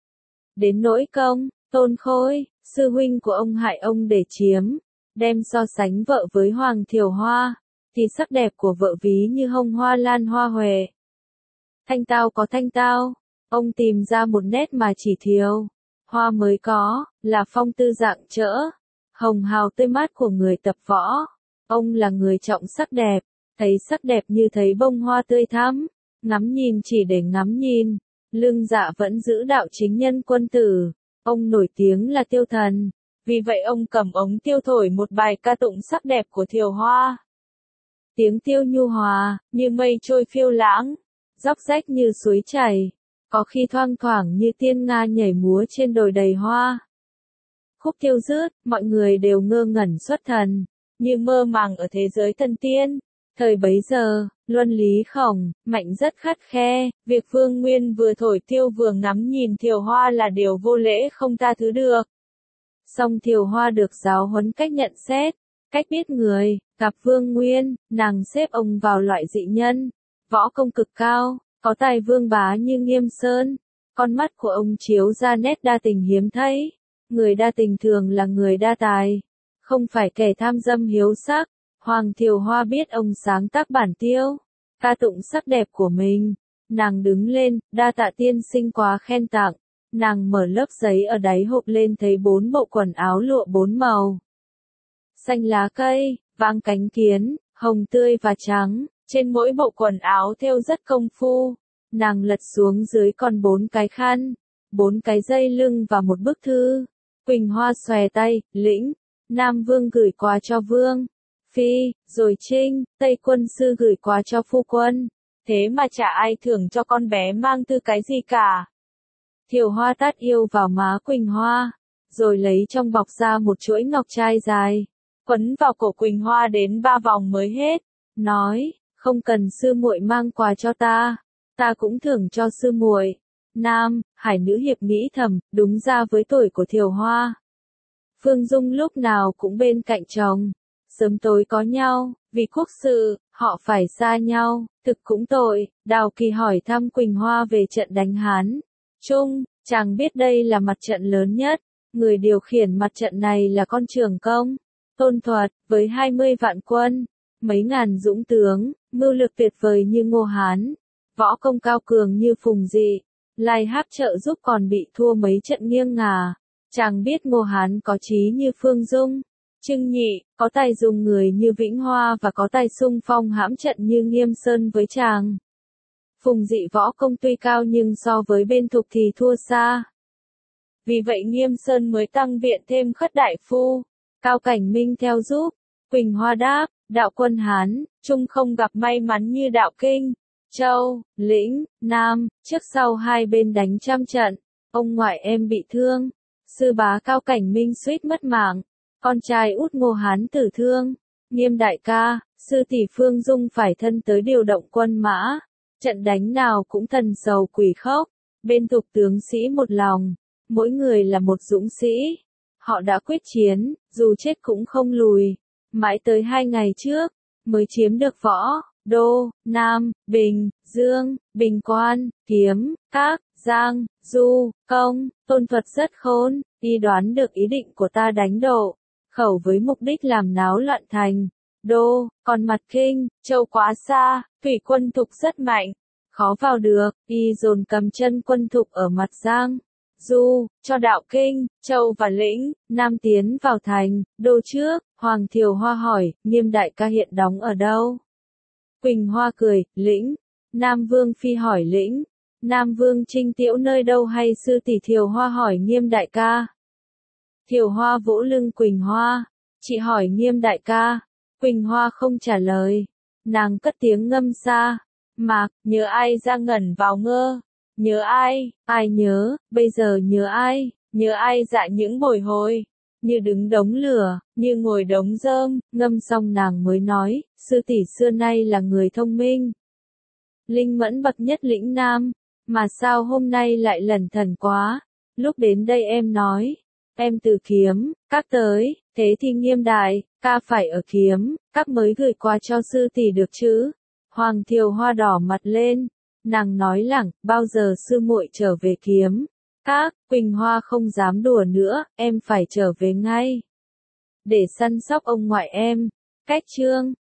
Đến nỗi Công, Tôn Khôi, sư huynh của ông hại ông để chiếm, đem so sánh vợ với Hoàng Thiều Hoa, thì sắc đẹp của vợ ví như hồng hoa lan hoa huệ. Thanh tao có thanh tao, ông tìm ra một nét mà chỉ Thiều Hoa mới có, là phong tư dạng chỡ, hồng hào tươi mát của người tập võ. Ông là người trọng sắc đẹp, thấy sắc đẹp như thấy bông hoa tươi thắm, ngắm nhìn chỉ để ngắm nhìn. Lương Dạ vẫn giữ đạo chính nhân quân tử, ông nổi tiếng là tiêu thần, vì vậy ông cầm ống tiêu thổi một bài ca tụng sắc đẹp của Thiều Hoa. Tiếng tiêu nhu hòa, như mây trôi phiêu lãng, róc rách như suối chảy, có khi thoang thoảng như tiên nga nhảy múa trên đồi đầy hoa. Khúc tiêu dứt, mọi người đều ngơ ngẩn xuất thần, như mơ màng ở thế giới thần tiên. Thời bấy giờ, luân lý khổng, mạnh rất khắt khe, việc Vương Nguyên vừa thổi tiêu vừa ngắm nhìn Thiều Hoa là điều vô lễ không tha thứ được. Song Thiều Hoa được giáo huấn cách nhận xét, cách biết người, gặp Vương Nguyên, nàng xếp ông vào loại dị nhân, võ công cực cao, có tài vương bá như Nghiêm Sơn. Con mắt của ông chiếu ra nét đa tình hiếm thấy, người đa tình thường là người đa tài, không phải kẻ tham dâm hiếu sắc. Hoàng Thiều Hoa biết ông sáng tác bản tiêu, ca tụng sắc đẹp của mình. Nàng đứng lên, đa tạ tiên sinh quá khen tặng. Nàng mở lớp giấy ở đáy hộp lên thấy bốn bộ quần áo lụa bốn màu. Xanh lá cây, vàng cánh kiến, hồng tươi và trắng, trên mỗi bộ quần áo thêu rất công phu. Nàng lật xuống dưới còn bốn cái khăn, bốn cái dây lưng và một bức thư. Quỳnh Hoa xòe tay, lĩnh, Nam Vương gửi quà cho Vương Phi, rồi Trinh, Tây Quân Sư gửi quà cho phu quân. Thế mà chả ai thưởng cho con bé mang thư cái gì cả. Thiều Hoa tát yêu vào má Quỳnh Hoa, rồi lấy trong bọc ra một chuỗi ngọc trai dài, quấn vào cổ Quỳnh Hoa đến ba vòng mới hết, nói, không cần sư muội mang quà cho ta, ta cũng thưởng cho sư muội. Nam, Hải nữ hiệp nghĩ thầm, đúng ra với tuổi của Thiều Hoa, Phương Dung lúc nào cũng bên cạnh chồng, sớm tối có nhau, vì quốc sự, họ phải xa nhau, thực cũng tội. Đào Kỳ hỏi thăm Quỳnh Hoa về trận đánh Hán Trung, chàng biết đây là mặt trận lớn nhất, người điều khiển mặt trận này là con Trường Công, Tôn Thuật, với hai mươi vạn quân, mấy ngàn dũng tướng, mưu lược tuyệt vời như Ngô Hán, võ công cao cường như Phùng Dị, lai háp trợ giúp còn bị thua mấy trận nghiêng ngả. Chàng biết Ngô Hán có chí như Phương Dung, Trưng Nhị, có tài dùng người như Vĩnh Hoa và có tài xung phong hãm trận như Nghiêm Sơn với chàng. Phùng Dị võ công tuy cao nhưng so với bên Thục thì thua xa. Vì vậy Nghiêm Sơn mới tăng viện thêm Khất Đại Phu, Cao Cảnh Minh theo giúp. Quỳnh Hoa đáp, đạo quân Hán Trung không gặp may mắn như đạo Kinh, Châu, Lĩnh, Nam, trước sau hai bên đánh trăm trận, ông ngoại em bị thương, sư bá Cao Cảnh Minh suýt mất mạng, con trai út Ngô Hán tử thương, Nghiêm đại ca, sư tỷ Phương Dung phải thân tới điều động quân mã, trận đánh nào cũng thần sầu quỷ khóc, bên Thục tướng sĩ một lòng, mỗi người là một dũng sĩ, họ đã quyết chiến, dù chết cũng không lùi, mãi tới hai ngày trước, mới chiếm được Võ, Đô, Nam, Bình, Dương, Bình Quan, Kiếm, Các, Giang, Du, Công. Tôn Thuật rất khôn, y đoán được ý định của ta đánh Độ, Khẩu với mục đích làm náo loạn thành Đô, còn mặt Kinh, Châu quá xa, thủy quân Thục rất mạnh, khó vào được, y dồn cầm chân quân Thục ở mặt Giang, Du, cho đạo Kinh, Châu và Lĩnh, Nam tiến vào thành Đô trước. Hoàng Thiều Hoa hỏi, Nghiêm đại ca hiện đóng ở đâu? Quỳnh Hoa cười, Lĩnh. Nam Vương Phi hỏi Lĩnh. Nam Vương Trinh Tiễu nơi đâu hay sư tỷ? Thiều Hoa hỏi Nghiêm đại ca. Thiều Hoa vỗ lưng Quỳnh Hoa, Chị hỏi Nghiêm đại ca. Quỳnh Hoa không trả lời. Nàng cất tiếng ngâm xa. Mạc, nhớ ai ra ngẩn vào ngơ. Nhớ ai, ai nhớ, bây giờ nhớ ai, nhớ ai dạ những bồi hồi. Như đứng đống lửa, như ngồi đống rơm, ngâm xong nàng mới nói, sư tỷ xưa nay là người thông minh. Linh mẫn bậc nhất lĩnh nam, mà sao hôm nay lại lẩn thần quá. Lúc đến đây em nói, em từ kiếm, các tới, thế thì Nghiêm đại, ca phải ở kiếm, các mới gửi qua cho sư tỷ được chứ. Hoàng Thiều Hoa đỏ mặt lên, nàng nói lẳng, bao giờ sư muội trở về kiếm. Các, Quỳnh Hoa không dám đùa nữa, em phải trở về ngay. Để săn sóc ông ngoại em. Cách chương